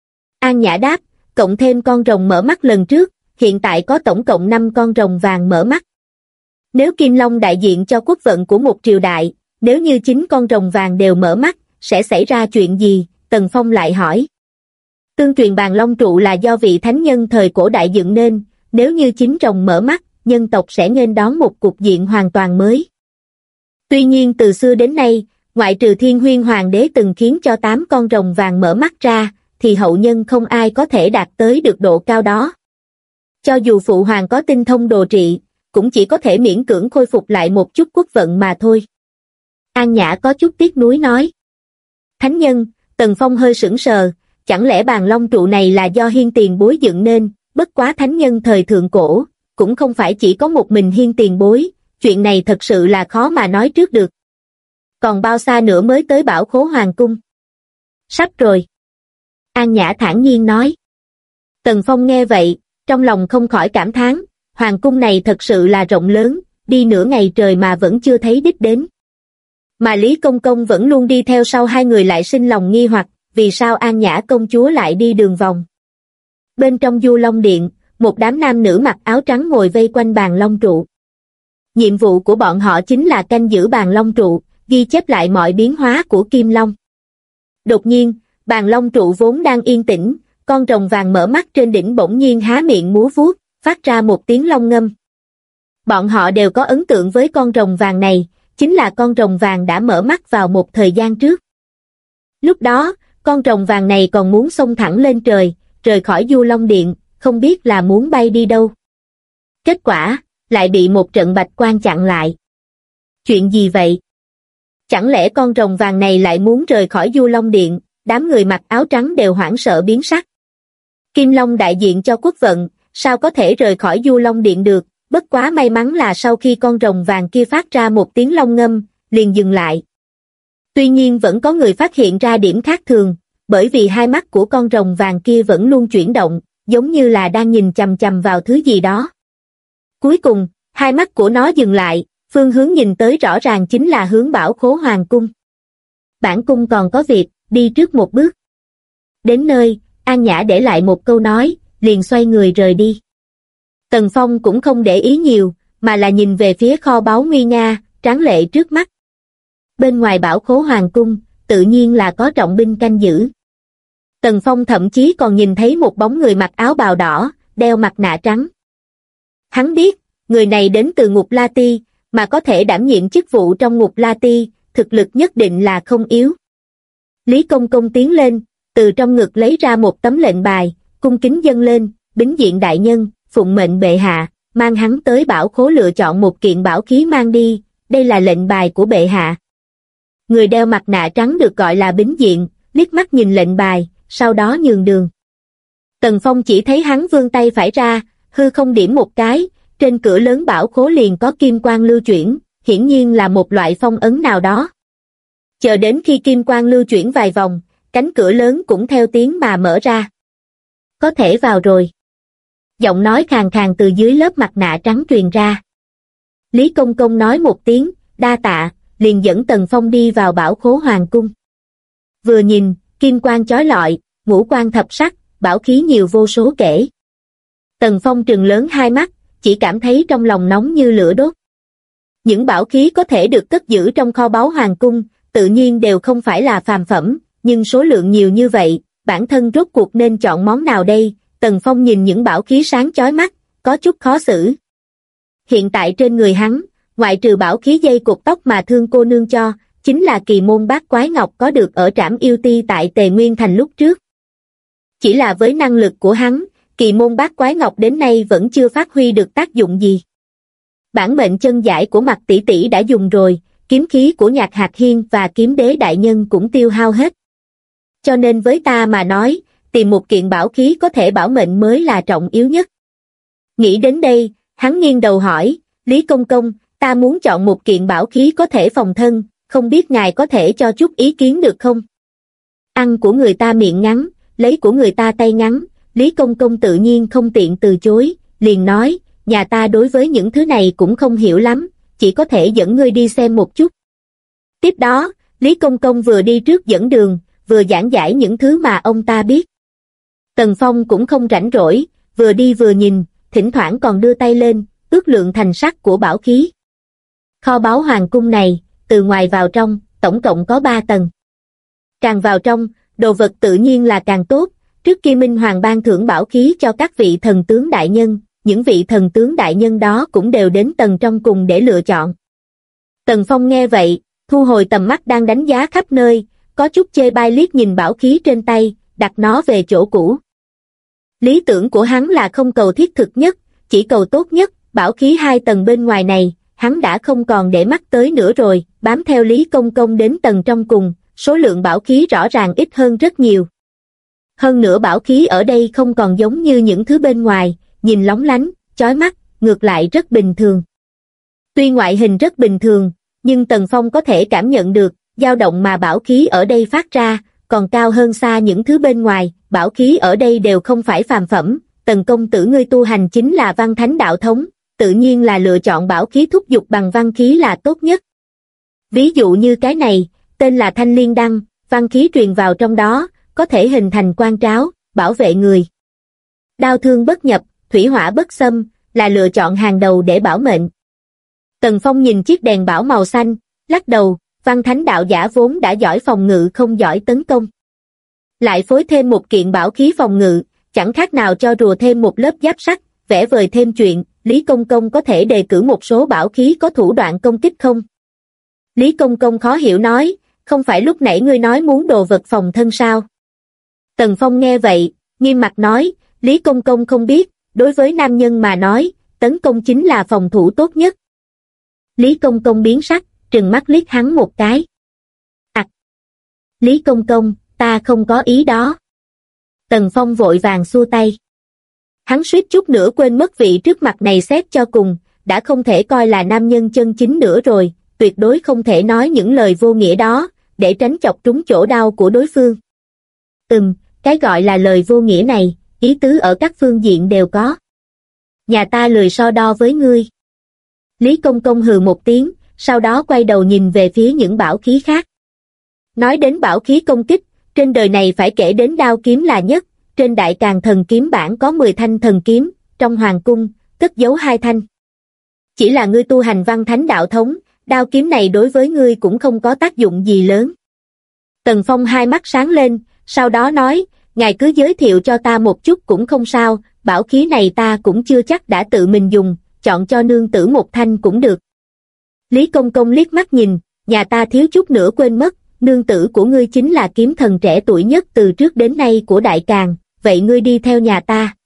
An Nhã đáp, cộng thêm con rồng mở mắt lần trước, hiện tại có tổng cộng 5 con rồng vàng mở mắt. Nếu Kim Long đại diện cho quốc vận của một triều đại, nếu như 9 con rồng vàng đều mở mắt, sẽ xảy ra chuyện gì? Tần Phong lại hỏi. Tương truyền Bàn Long trụ là do vị thánh nhân thời cổ đại dựng nên, nếu như 9 rồng mở mắt, nhân tộc sẽ nghênh đón một cục diện hoàn toàn mới. Tuy nhiên từ xưa đến nay, ngoại trừ Thiên Huyên Hoàng đế từng khiến cho 8 con rồng vàng mở mắt ra, thì hậu nhân không ai có thể đạt tới được độ cao đó. Cho dù phụ hoàng có tinh thông đồ trị, cũng chỉ có thể miễn cưỡng khôi phục lại một chút quốc vận mà thôi. An Nhã có chút tiếc nuối nói. Thánh nhân, Tần Phong hơi sững sờ, chẳng lẽ Bàn Long trụ này là do Hiên Tiền Bối dựng nên, bất quá thánh nhân thời thượng cổ, cũng không phải chỉ có một mình Hiên Tiền Bối, chuyện này thật sự là khó mà nói trước được. Còn bao xa nữa mới tới Bảo Khố Hoàng cung? Sắp rồi. An Nhã thản nhiên nói. Tần Phong nghe vậy, trong lòng không khỏi cảm thán, hoàng cung này thật sự là rộng lớn, đi nửa ngày trời mà vẫn chưa thấy đích đến. Mà Lý Công Công vẫn luôn đi theo sau hai người lại sinh lòng nghi hoặc, vì sao An Nhã công chúa lại đi đường vòng. Bên trong Du Long Điện, một đám nam nữ mặc áo trắng ngồi vây quanh Bàn Long trụ. Nhiệm vụ của bọn họ chính là canh giữ Bàn Long trụ, ghi chép lại mọi biến hóa của Kim Long. Đột nhiên, Bàn Long trụ vốn đang yên tĩnh, con rồng vàng mở mắt trên đỉnh bỗng nhiên há miệng múa vuốt, phát ra một tiếng long ngâm. Bọn họ đều có ấn tượng với con rồng vàng này, chính là con rồng vàng đã mở mắt vào một thời gian trước. Lúc đó, con rồng vàng này còn muốn xông thẳng lên trời, rời khỏi Du Long Điện, không biết là muốn bay đi đâu. Kết quả, lại bị một trận bạch quang chặn lại. Chuyện gì vậy? Chẳng lẽ con rồng vàng này lại muốn rời khỏi Du Long Điện? Đám người mặc áo trắng đều hoảng sợ biến sắc. Kim Long đại diện cho quốc vận, sao có thể rời khỏi Du Long Điện được? Bất quá may mắn là sau khi con rồng vàng kia phát ra một tiếng long ngâm, liền dừng lại. Tuy nhiên vẫn có người phát hiện ra điểm khác thường, bởi vì hai mắt của con rồng vàng kia vẫn luôn chuyển động, giống như là đang nhìn chằm chằm vào thứ gì đó. Cuối cùng, hai mắt của nó dừng lại, phương hướng nhìn tới rõ ràng chính là hướng Bảo Khố Hoàng cung. Bản cung còn có việc, đi trước một bước. Đến nơi, An Nhã để lại một câu nói, liền xoay người rời đi. Tần Phong cũng không để ý nhiều, mà là nhìn về phía kho báu nguy nga, tráng lệ trước mắt. Bên ngoài Bảo Khố Hoàng cung, tự nhiên là có trọng binh canh giữ. Tần Phong thậm chí còn nhìn thấy một bóng người mặc áo bào đỏ, đeo mặt nạ trắng. Hắn biết, người này đến từ Ngục La Ti, mà có thể đảm nhiệm chức vụ trong Ngục La Ti, thực lực nhất định là không yếu. Lý Công Công tiến lên, từ trong ngực lấy ra một tấm lệnh bài, cung kính dâng lên, bính diện đại nhân, phụng mệnh bệ hạ, mang hắn tới Bảo Khố lựa chọn một kiện bảo khí mang đi, đây là lệnh bài của bệ hạ. Người đeo mặt nạ trắng được gọi là bính diện, liếc mắt nhìn lệnh bài, sau đó nhường đường. Tần Phong chỉ thấy hắn vươn tay phải ra, hư không điểm một cái, trên cửa lớn Bảo Khố liền có kim quang lưu chuyển, hiển nhiên là một loại phong ấn nào đó. Chờ đến khi kim quang lưu chuyển vài vòng, cánh cửa lớn cũng theo tiếng mà mở ra. Có thể vào rồi. Giọng nói khàn khàn từ dưới lớp mặt nạ trắng truyền ra. Lý Công Công nói một tiếng, đa tạ, liền dẫn Tần Phong đi vào Bảo Khố Hoàng cung. Vừa nhìn, kim quang chói lọi, ngũ quang thập sắc, bảo khí nhiều vô số kể. Tần Phong trừng lớn hai mắt, chỉ cảm thấy trong lòng nóng như lửa đốt. Những bảo khí có thể được cất giữ trong kho báu hoàng cung, tự nhiên đều không phải là phàm phẩm, nhưng số lượng nhiều như vậy, bản thân rốt cuộc nên chọn món nào đây? Tần Phong nhìn những bảo khí sáng chói mắt, có chút khó xử. Hiện tại trên người hắn, ngoại trừ bảo khí dây cột tóc mà Thương cô nương cho, chính là kỳ môn bát quái ngọc có được ở Trảm Yêu Ti tại Tề Nguyên Thành lúc trước. Chỉ là với năng lực của hắn, kỳ môn bát quái ngọc đến nay vẫn chưa phát huy được tác dụng gì. Bản mệnh chân giải của Mạc tỷ tỷ đã dùng rồi, kiếm khí của Nhạc Hạc Hiên và kiếm đế đại nhân cũng tiêu hao hết. Cho nên với ta mà nói, tìm một kiện bảo khí có thể bảo mệnh mới là trọng yếu nhất. Nghĩ đến đây, hắn nghiêng đầu hỏi, Lý Công Công, ta muốn chọn một kiện bảo khí có thể phòng thân, không biết ngài có thể cho chút ý kiến được không? Ăn của người ta miệng ngắn, lấy của người ta tay ngắn, Lý Công Công tự nhiên không tiện từ chối, liền nói, nhà ta đối với những thứ này cũng không hiểu lắm, chỉ có thể dẫn ngươi đi xem một chút. Tiếp đó, Lý Công Công vừa đi trước dẫn đường, vừa giảng giải những thứ mà ông ta biết. Tần Phong cũng không rảnh rỗi, vừa đi vừa nhìn, thỉnh thoảng còn đưa tay lên, ước lượng thành sắc của bảo khí. Kho báu hoàng cung này, từ ngoài vào trong, tổng cộng có 3 tầng. Càng vào trong, đồ vật tự nhiên là càng tốt, trước kia Minh Hoàng ban thưởng bảo khí cho các vị thần tướng đại nhân, những vị thần tướng đại nhân đó cũng đều đến tầng trong cùng để lựa chọn. Tần Phong nghe vậy, thu hồi tầm mắt đang đánh giá khắp nơi, có chút chê bai liếc nhìn bảo khí trên tay, đặt nó về chỗ cũ. Lý tưởng của hắn là không cầu thiết thực nhất, chỉ cầu tốt nhất, bảo khí 2 tầng bên ngoài này, hắn đã không còn để mắt tới nữa rồi, bám theo Lý Công Công đến tầng trong cùng, số lượng bảo khí rõ ràng ít hơn rất nhiều. Hơn nữa bảo khí ở đây không còn giống như những thứ bên ngoài, nhìn lóng lánh, chói mắt, ngược lại rất bình thường. Tuy ngoại hình rất bình thường, nhưng Tần Phong có thể cảm nhận được, dao động mà bảo khí ở đây phát ra, còn cao hơn xa những thứ bên ngoài, bảo khí ở đây đều không phải phàm phẩm, Tần công tử ngươi tu hành chính là văn thánh đạo thống, tự nhiên là lựa chọn bảo khí thúc giục bằng văn khí là tốt nhất. Ví dụ như cái này, tên là Thanh Liên Đăng, văn khí truyền vào trong đó, có thể hình thành quan tráo, bảo vệ người. Đao thương bất nhập, thủy hỏa bất xâm, là lựa chọn hàng đầu để bảo mệnh. Tần Phong nhìn chiếc đèn bảo màu xanh, lắc đầu, văn thánh đạo giả vốn đã giỏi phòng ngự không giỏi tấn công. Lại phối thêm một kiện bảo khí phòng ngự, chẳng khác nào cho rùa thêm một lớp giáp sắt, vẽ vời thêm chuyện, Lý Công Công có thể đề cử một số bảo khí có thủ đoạn công kích không? Lý Công Công khó hiểu nói, không phải lúc nãy ngươi nói muốn đồ vật phòng thân sao? Tần Phong nghe vậy, nghiêm mặt nói, Lý Công Công không biết, đối với nam nhân mà nói, tấn công chính là phòng thủ tốt nhất. Lý Công Công biến sắc, trừng mắt liếc hắn một cái. Lý Công Công, ta không có ý đó. Tần Phong vội vàng xua tay. Hắn suýt chút nữa quên mất vị trước mặt này xét cho cùng, đã không thể coi là nam nhân chân chính nữa rồi, tuyệt đối không thể nói những lời vô nghĩa đó, để tránh chọc trúng chỗ đau của đối phương. Cái gọi là lời vô nghĩa này, ý tứ ở các phương diện đều có. Nhà ta lười so đo với ngươi. Lý Công Công hừ một tiếng, sau đó quay đầu nhìn về phía những bảo khí khác. Nói đến bảo khí công kích, trên đời này phải kể đến đao kiếm là nhất, trên Đại Càn Thần Kiếm Bản có 10 thanh thần kiếm, trong hoàng cung, cất giấu 2 thanh. Chỉ là ngươi tu hành văn thánh đạo thống, đao kiếm này đối với ngươi cũng không có tác dụng gì lớn. Tần Phong hai mắt sáng lên, sau đó nói, ngài cứ giới thiệu cho ta một chút cũng không sao, bảo khí này ta cũng chưa chắc đã tự mình dùng, chọn cho nương tử một thanh cũng được. Lý Công Công liếc mắt nhìn, nhà ta thiếu chút nữa quên mất, nương tử của ngươi chính là kiếm thần trẻ tuổi nhất từ trước đến nay của Đại Càn, vậy ngươi đi theo nhà ta.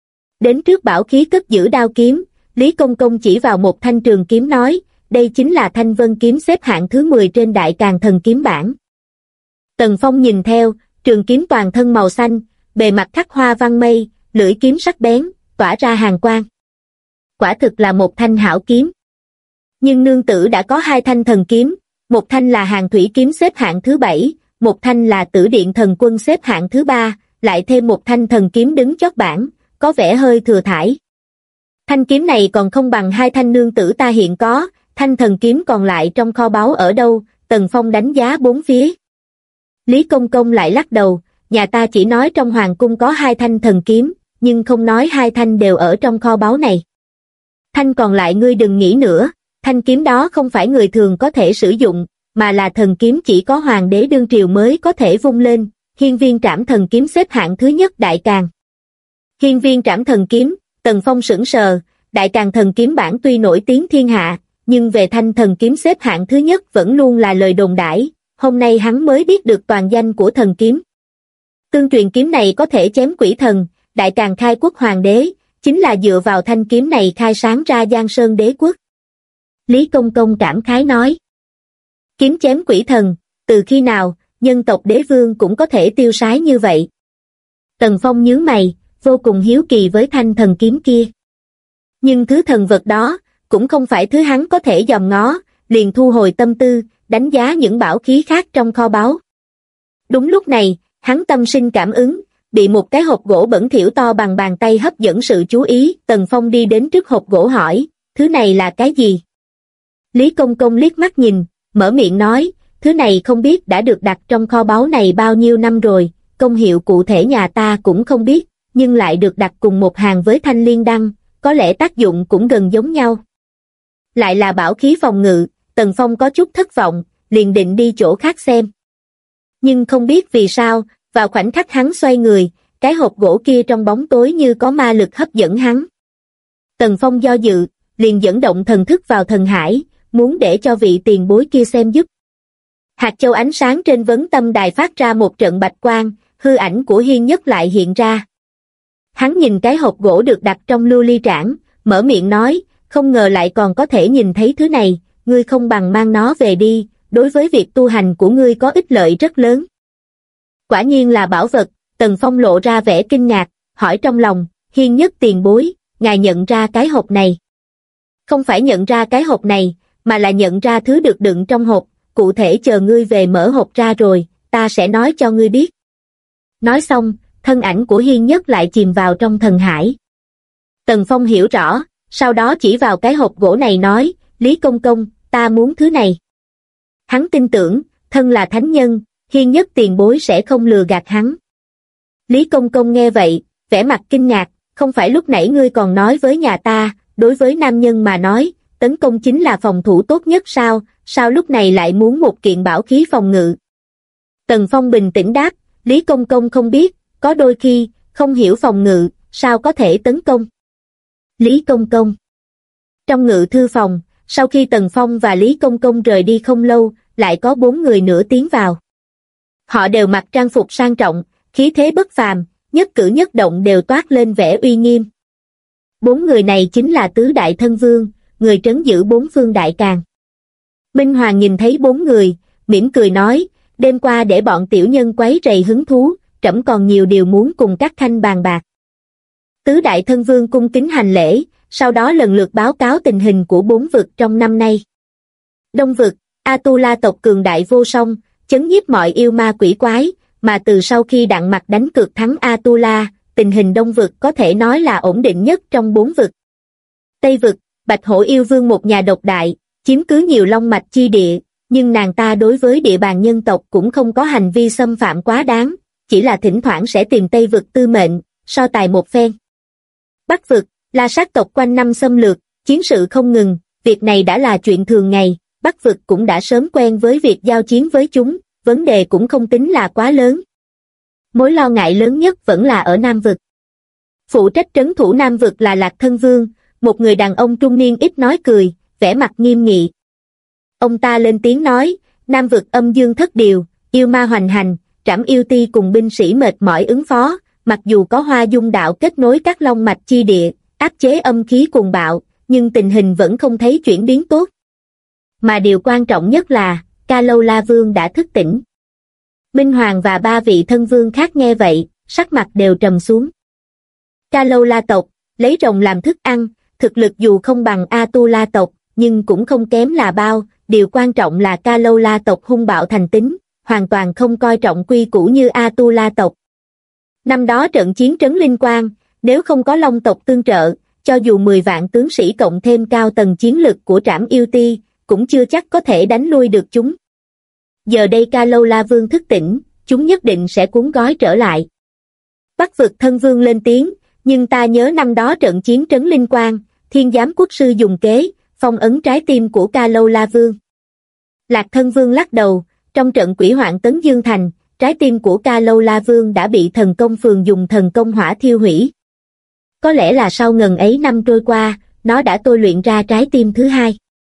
Đến trước bảo khí cất giữ đao kiếm, Lý Công Công chỉ vào một thanh trường kiếm nói, đây chính là Thanh Vân kiếm xếp hạng thứ 10 trên Đại Càn Thần Kiếm Bản. Tần Phong nhìn theo, trường kiếm toàn thân màu xanh, bề mặt khắc hoa văn mây, lưỡi kiếm sắc bén, tỏa ra hàn quang. Quả thực là một thanh hảo kiếm. Nhưng nương tử đã có 2 thanh thần kiếm, một thanh là Hàn Thủy kiếm xếp hạng thứ 7, một thanh là Tử Điện Thần Quân xếp hạng thứ 3, lại thêm một thanh thần kiếm đứng chót bảng, có vẻ hơi thừa thãi. Thanh kiếm này còn không bằng 2 thanh nương tử ta hiện có, thanh thần kiếm còn lại trong kho báu ở đâu? Tần Phong đánh giá bốn phía. Lý Công Công lại lắc đầu, nhà ta chỉ nói trong hoàng cung có 2 thanh thần kiếm, nhưng không nói 2 thanh đều ở trong kho báu này. Thanh còn lại ngươi đừng nghĩ nữa, thanh kiếm đó không phải người thường có thể sử dụng, mà là thần kiếm chỉ có hoàng đế đương triều mới có thể vung lên, Hiên Viên Trảm Thần Kiếm xếp hạng thứ nhất Đại Càn. Hiên Viên Trảm Thần Kiếm, Tần Phong sững sờ, Đại Càn Thần Kiếm Bản tuy nổi tiếng thiên hạ, nhưng về thanh thần kiếm xếp hạng thứ nhất vẫn luôn là lời đồn đãi, hôm nay hắn mới biết được toàn danh của thần kiếm. Tương truyền kiếm này có thể chém quỷ thần, Đại Càn khai quốc hoàng đế, chính là dựa vào thanh kiếm này khai sáng ra Giang Sơn đế quốc. Lý Công Công cảm khái nói. Kiếm chém quỷ thần, từ khi nào, nhân tộc đế vương cũng có thể tiêu sái như vậy. Tần Phong nhướng mày, vô cùng hiếu kỳ với thanh thần kiếm kia. Nhưng thứ thần vật đó, cũng không phải thứ hắn có thể dòm ngó, liền thu hồi tâm tư, đánh giá những bảo khí khác trong kho báu. Đúng lúc này, hắn tâm sinh cảm ứng, bị một cái hộp gỗ bẩn thỉu to bằng bàn tay hấp dẫn sự chú ý. Tần Phong đi đến trước hộp gỗ hỏi, thứ này là cái gì? Lý Công Công liếc mắt nhìn, mở miệng nói, thứ này không biết đã được đặt trong kho báu này bao nhiêu năm rồi, công hiệu cụ thể nhà ta cũng không biết, nhưng lại được đặt cùng một hàng với thanh liên đăng, có lẽ tác dụng cũng gần giống nhau. Lại là bảo khí phòng ngự, Tần Phong có chút thất vọng, liền định đi chỗ khác xem. Nhưng không biết vì sao, vào khoảnh khắc hắn xoay người, cái hộp gỗ kia trong bóng tối như có ma lực hấp dẫn hắn. Tần Phong do dự, liền dẫn động thần thức vào thần hải, muốn để cho vị tiền bối kia xem giúp. Hạt châu ánh sáng trên vấn tâm đài phát ra một trận bạch quang, hư ảnh của Hiên Nhất lại hiện ra. Hắn nhìn cái hộp gỗ được đặt trong lưu ly trảng, mở miệng nói, không ngờ lại còn có thể nhìn thấy thứ này, ngươi không bằng mang nó về đi, đối với việc tu hành của ngươi có ích lợi rất lớn. Quả nhiên là bảo vật, Tần Phong lộ ra vẻ kinh ngạc, hỏi trong lòng, Hiên Nhất tiền bối, ngài nhận ra cái hộp này. Không phải nhận ra cái hộp này, mà là nhận ra thứ được đựng trong hộp, cụ thể chờ ngươi về mở hộp ra rồi, ta sẽ nói cho ngươi biết. Nói xong, thân ảnh của Hiên Nhất lại chìm vào trong thần hải. Tần Phong hiểu rõ, sau đó chỉ vào cái hộp gỗ này nói, Lý Công Công, ta muốn thứ này. Hắn tin tưởng, thân là thánh nhân, Hiên Nhất tiền bối sẽ không lừa gạt hắn. Lý Công Công nghe vậy, vẻ mặt kinh ngạc, không phải lúc nãy ngươi còn nói với nhà ta, đối với nam nhân mà nói, tấn công chính là phòng thủ tốt nhất sao lúc này lại muốn một kiện bảo khí phòng ngự. Tần Phong bình tĩnh đáp, Lý Công Công không biết, có đôi khi, không hiểu phòng ngự, sao có thể tấn công. Lý Công Công. Trong ngự thư phòng, sau khi Tần Phong và Lý Công Công rời đi không lâu, lại có 4 người nữa tiến vào. Họ đều mặc trang phục sang trọng, khí thế bất phàm, nhất cử nhất động đều toát lên vẻ uy nghiêm. 4 người này chính là Tứ Đại Thân Vương, người trấn giữ 4 phương Đại Càn. Minh Hoàng nhìn thấy 4 người, mỉm cười nói, đêm qua để bọn tiểu nhân quấy rầy hứng thú, trẫm còn nhiều điều muốn cùng các khanh bàn bạc. Tứ Đại Thân Vương cung kính hành lễ, sau đó lần lượt báo cáo tình hình của 4 vực trong năm nay. Đông vực, Atula tộc cường đại vô song, chấn nhiếp mọi yêu ma quỷ quái, mà từ sau khi Đặng Mặc đánh cược thắng Atula, tình hình Đông vực có thể nói là ổn định nhất trong 4 vực. Tây vực, Bạch Hổ yêu vương một nhà độc đại, chiếm cứ nhiều long mạch chi địa, nhưng nàng ta đối với địa bàn nhân tộc cũng không có hành vi xâm phạm quá đáng, chỉ là thỉnh thoảng sẽ tìm Tây vực tư mệnh, so tài một phen. Bắc vực, La Sát tộc quanh năm xâm lược, chiến sự không ngừng, việc này đã là chuyện thường ngày, Bắc vực cũng đã sớm quen với việc giao chiến với chúng, vấn đề cũng không tính là quá lớn. Mối lo ngại lớn nhất vẫn là ở Nam vực. Phụ trách trấn thủ Nam vực là Lạc Thân Vương, một người đàn ông trung niên ít nói cười, vẻ mặt nghiêm nghị. Ông ta lên tiếng nói, Nam vực âm dương thất điều, yêu ma hoành hành, Trảm Yêu Ti cùng binh sĩ mệt mỏi ứng phó, mặc dù có Hoa Dung đạo kết nối các long mạch chi địa, áp chế âm khí cuồng bạo, nhưng tình hình vẫn không thấy chuyển biến tốt. Mà điều quan trọng nhất là, Ca Lâu La Vương đã thức tỉnh. Minh Hoàng và 3 vị thân vương khác nghe vậy, sắc mặt đều trầm xuống. Ca Lâu La tộc, lấy rồng làm thức ăn, thực lực dù không bằng Atula tộc, nhưng cũng không kém là bao, điều quan trọng là Ca Lâu La tộc hung bạo thành tính, hoàn toàn không coi trọng quy củ như Atula tộc. Năm đó trận chiến trấn Linh Quang, nếu không có Long tộc tương trợ, cho dù 10 vạn tướng sĩ cộng thêm cao tầng chiến lực của Trảm Yêu Ti, cũng chưa chắc có thể đánh lui được chúng. Giờ đây Ca Lâu La Vương thức tỉnh, chúng nhất định sẽ cuốn gói trở lại. Bắc vực thân vương lên tiếng, nhưng ta nhớ năm đó trận chiến trấn Linh Quang, Thiên Giám Quốc sư dùng kế, phong ấn trái tim của Ca Lâu La Vương. Lạc Thân Vương lắc đầu, trong trận quỷ hoạn tấn Dương Thành, trái tim của Ca Lâu La Vương đã bị thần công phường dùng thần công hỏa thiêu hủy. Có lẽ là sau ngần ấy năm trôi qua, nó đã tôi luyện ra trái tim thứ hai.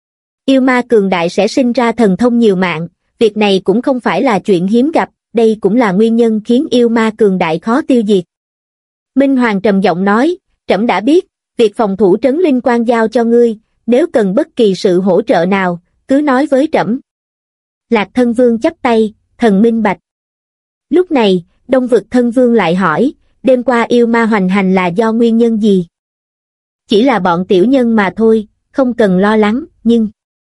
Yêu ma cường đại sẽ sinh ra thần thông nhiều mạng, việc này cũng không phải là chuyện hiếm gặp, đây cũng là nguyên nhân khiến yêu ma cường đại khó tiêu diệt. Minh Hoàng trầm giọng nói, trẫm đã biết, việc phòng thủ trấn Linh Quan giao cho ngươi, nếu cần bất kỳ sự hỗ trợ nào, cứ nói với trẫm. Lạc Thân Vương chắp tay, thần minh bạch. Lúc này, Đông Vực Thân Vương lại hỏi, đêm qua yêu ma hoành hành là do nguyên nhân gì? Chỉ là bọn tiểu nhân mà thôi, không cần lo lắng, nhưng...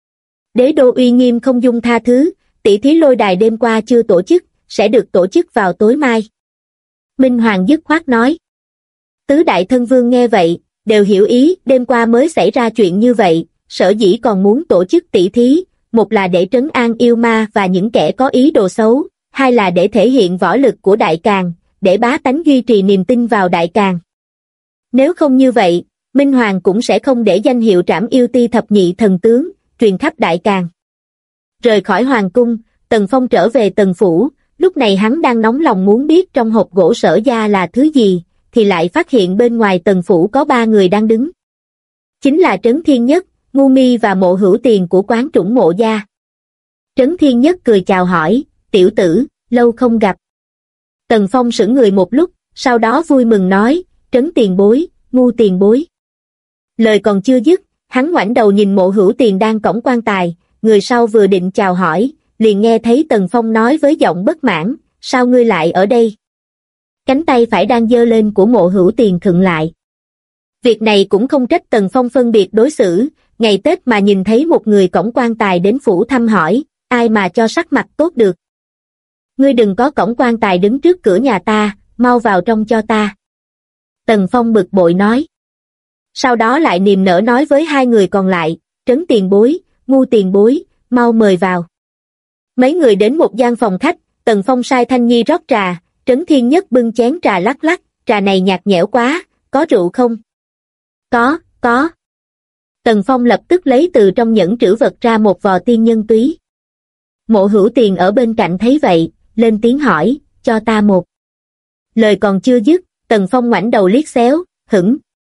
Đế đô uy nghiêm không dung tha thứ, tỷ thí lôi đài đêm qua chưa tổ chức, sẽ được tổ chức vào tối mai. Minh Hoàng dứt khoát nói. Tứ đại thân vương nghe vậy, đều hiểu ý, đêm qua mới xảy ra chuyện như vậy, sở dĩ còn muốn tổ chức tỷ thí, một là để trấn an yêu ma và những kẻ có ý đồ xấu, hai là để thể hiện võ lực của Đại Càn, để bá tánh duy trì niềm tin vào Đại Càn. Nếu không như vậy, Minh Hoàng cũng sẽ không để danh hiệu Trảm Yêu Ti thập nhị thần tướng, truyền khắp Đại Càn. Rời khỏi Hoàng cung, Tần Phong trở về Tần Phủ, lúc này hắn đang nóng lòng muốn biết trong hộp gỗ Sở gia là thứ gì, thì lại phát hiện bên ngoài Tần Phủ có 3 người đang đứng. Chính là Trấn Thiên Nhất, Ngu Mi và Mộ Hữu Tiền của quán Trũng Mộ gia. Trấn Thiên Nhất cười chào hỏi, tiểu tử, lâu không gặp. Tần Phong sững người một lúc, sau đó vui mừng nói, Trấn tiền bối, Ngu tiền bối. Lời còn chưa dứt, hắn ngoảnh đầu nhìn Mộ Hữu Tiền đang cõng quan tài, người sau vừa định chào hỏi, liền nghe thấy Tần Phong nói với giọng bất mãn, sao ngươi lại ở đây? Cánh tay phải đang giơ lên của Mộ Hữu Tiền khựng lại. Việc này cũng không trách Tần Phong phân biệt đối xử, ngày Tết mà nhìn thấy một người cõng quan tài đến phủ thăm hỏi, ai mà cho sắc mặt tốt được. Ngươi đừng có cõng quan tài đứng trước cửa nhà ta, mau vào trong cho ta. Tần Phong bực bội nói. Sau đó lại niềm nở nói với 2 người còn lại, Trấn tiền bối, Ngu tiền bối, mau mời vào. Mấy người đến một gian phòng khách, Tần Phong sai Thanh Nhi rót trà, Trấn Thiên Nhất bưng chén trà lắc lắc, trà này nhạt nhẽo quá, có rượu không? Có. Tần Phong lập tức lấy từ trong nhẫn trữ vật ra một vò tiên nhân túy. Mộ Hữu Tiền ở bên cạnh thấy vậy, lên tiếng hỏi, cho ta một. Lời còn chưa dứt, Tần Phong ngoảnh đầu liếc xéo, hửng.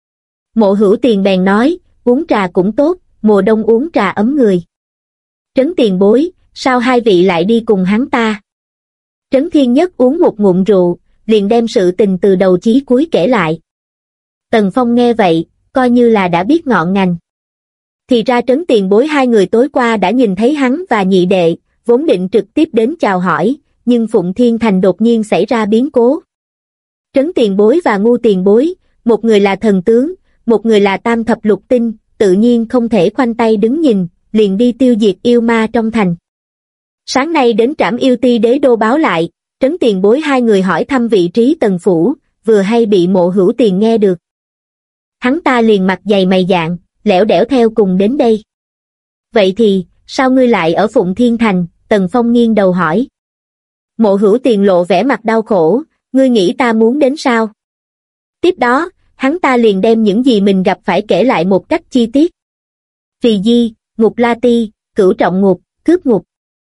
Mộ Hữu Tiền bèn nói, uống trà cũng tốt, mùa đông uống trà ấm người. Trấn tiền bối, sao 2 vị lại đi cùng hắn ta? Trấn Thiên Nhất uống một ngụm rượu, liền đem sự tình từ đầu chí cuối kể lại. Tần Phong nghe vậy, coi như là đã biết ngọn ngành. Thì ra Trấn tiền bối 2 người tối qua đã nhìn thấy hắn và nhị đệ, vốn định trực tiếp đến chào hỏi, nhưng Phụng Thiên Thành đột nhiên xảy ra biến cố. Trấn tiền bối và Ngu tiền bối, một người là thần tướng, một người là tam thập lục tinh, tự nhiên không thể khoanh tay đứng nhìn, liền đi tiêu diệt yêu ma trong thành. Sáng nay đến Trảm Yêu Ti đế đô báo lại, Trấn tiền bối 2 người hỏi thăm vị trí Tần Phủ, vừa hay bị Mộ Hữu Tiền nghe được. Hắn ta liền mặt dày mày dạn, lẻo đẻo theo cùng đến đây. Vậy thì, sao ngươi lại ở Phụng Thiên Thành? Tần Phong nghiêng đầu hỏi. Mộ Hữu Tiền lộ vẻ mặt đau khổ, ngươi nghĩ ta muốn đến sao? Tiếp đó, hắn ta liền đem những gì mình gặp phải kể lại một cách chi tiết. Phì Di, Ngục La Ti, Cửu Trọng Ngục, Cướp Ngục.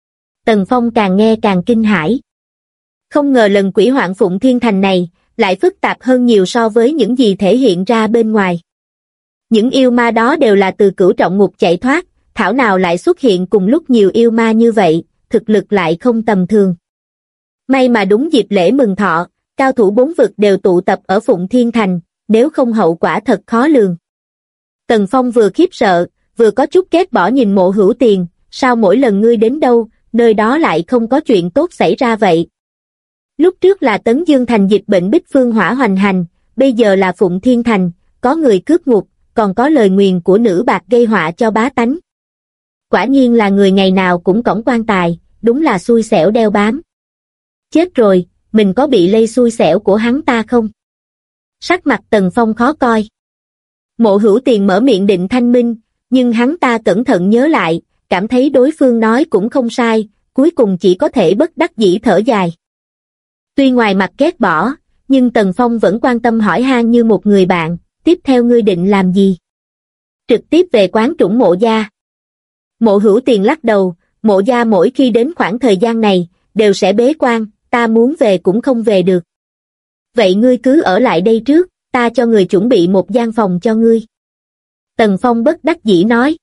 Tần Phong càng nghe càng kinh hãi. Không ngờ lần quỷ hoạn Phụng Thiên Thành này, lại phức tạp hơn nhiều so với những gì thể hiện ra bên ngoài. Những yêu ma đó đều là từ Cửu Trọng Ngục chạy thoát, thảo nào lại xuất hiện cùng lúc nhiều yêu ma như vậy, thực lực lại không tầm thường. May mà đúng dịp lễ mừng thọ, cao thủ 4 vực đều tụ tập ở Phụng Thiên Thành, nếu không hậu quả thật khó lường. Tần Phong vừa khiếp sợ, vừa có chút ghét bỏ nhìn Mộ Hữu Tiền, sao mỗi lần ngươi đến đâu, nơi đó lại không có chuyện tốt xảy ra vậy? Lúc trước là Tấn Dương Thành dịch bệnh bích phương hỏa hoành hành, bây giờ là Phụng Thiên Thành, có người cướp ngục, còn có lời nguyền của nữ bạc gây họa cho bá tánh. Quả nhiên là người ngày nào cũng cõng quan tài, đúng là xui xẻo đeo bám. Chết rồi, mình có bị lây xui xẻo của hắn ta không? Sắc mặt Tần Phong khó coi. Mộ Hữu Tiền mở miệng định thanh minh, nhưng hắn ta cẩn thận nhớ lại, cảm thấy đối phương nói cũng không sai, cuối cùng chỉ có thể bất đắc dĩ thở dài. Tuy ngoài mặt ghét bỏ, nhưng Tần Phong vẫn quan tâm hỏi han như một người bạn, tiếp theo ngươi định làm gì? Trực tiếp về quán Trũng Mộ gia. Mộ Hữu Tiền lắc đầu, Mộ gia mỗi khi đến khoảng thời gian này, đều sẽ bế quan, ta muốn về cũng không về được. Vậy ngươi cứ ở lại đây trước, ta cho người chuẩn bị một gian phòng cho ngươi. Tần Phong bất đắc dĩ nói.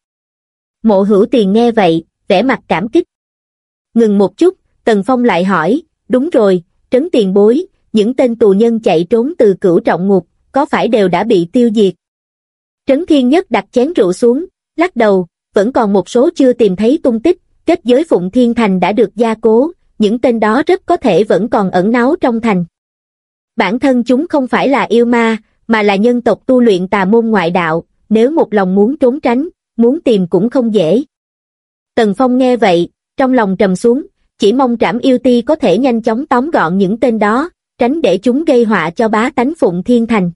Mộ Hữu Tiền nghe vậy, vẻ mặt cảm kích. Ngừng một chút, Tần Phong lại hỏi, đúng rồi, Trấn tiền bối, những tên tù nhân chạy trốn từ Cửu Trọng Ngục, có phải đều đã bị tiêu diệt? Trấn Thiên Nhất đặt chén rượu xuống, lắc đầu, vẫn còn một số chưa tìm thấy tung tích, kết giới Phụng Thiên Thành đã được gia cố, những tên đó rất có thể vẫn còn ẩn náu trong thành. Bản thân chúng không phải là yêu ma, mà là nhân tộc tu luyện tà môn ngoại đạo, nếu một lòng muốn trốn tránh, muốn tìm cũng không dễ. Tần Phong nghe vậy, trong lòng trầm xuống, chỉ mong Trảm Yêu Ti có thể nhanh chóng tóm gọn những tên đó, tránh để chúng gây họa cho bá tánh Phụng Thiên Thành.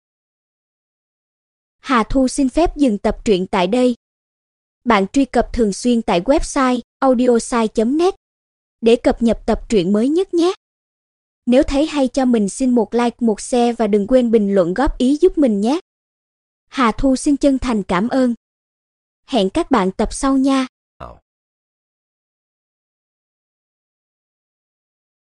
Hà Thu xin phép dừng tập truyện tại đây. Bạn truy cập thường xuyên tại website audiosai.net để cập nhật tập truyện mới nhất nhé. Nếu thấy hay cho mình xin một like, một share và đừng quên bình luận góp ý giúp mình nhé. Hà Thu xin chân thành cảm ơn. Hẹn các bạn tập sau nha.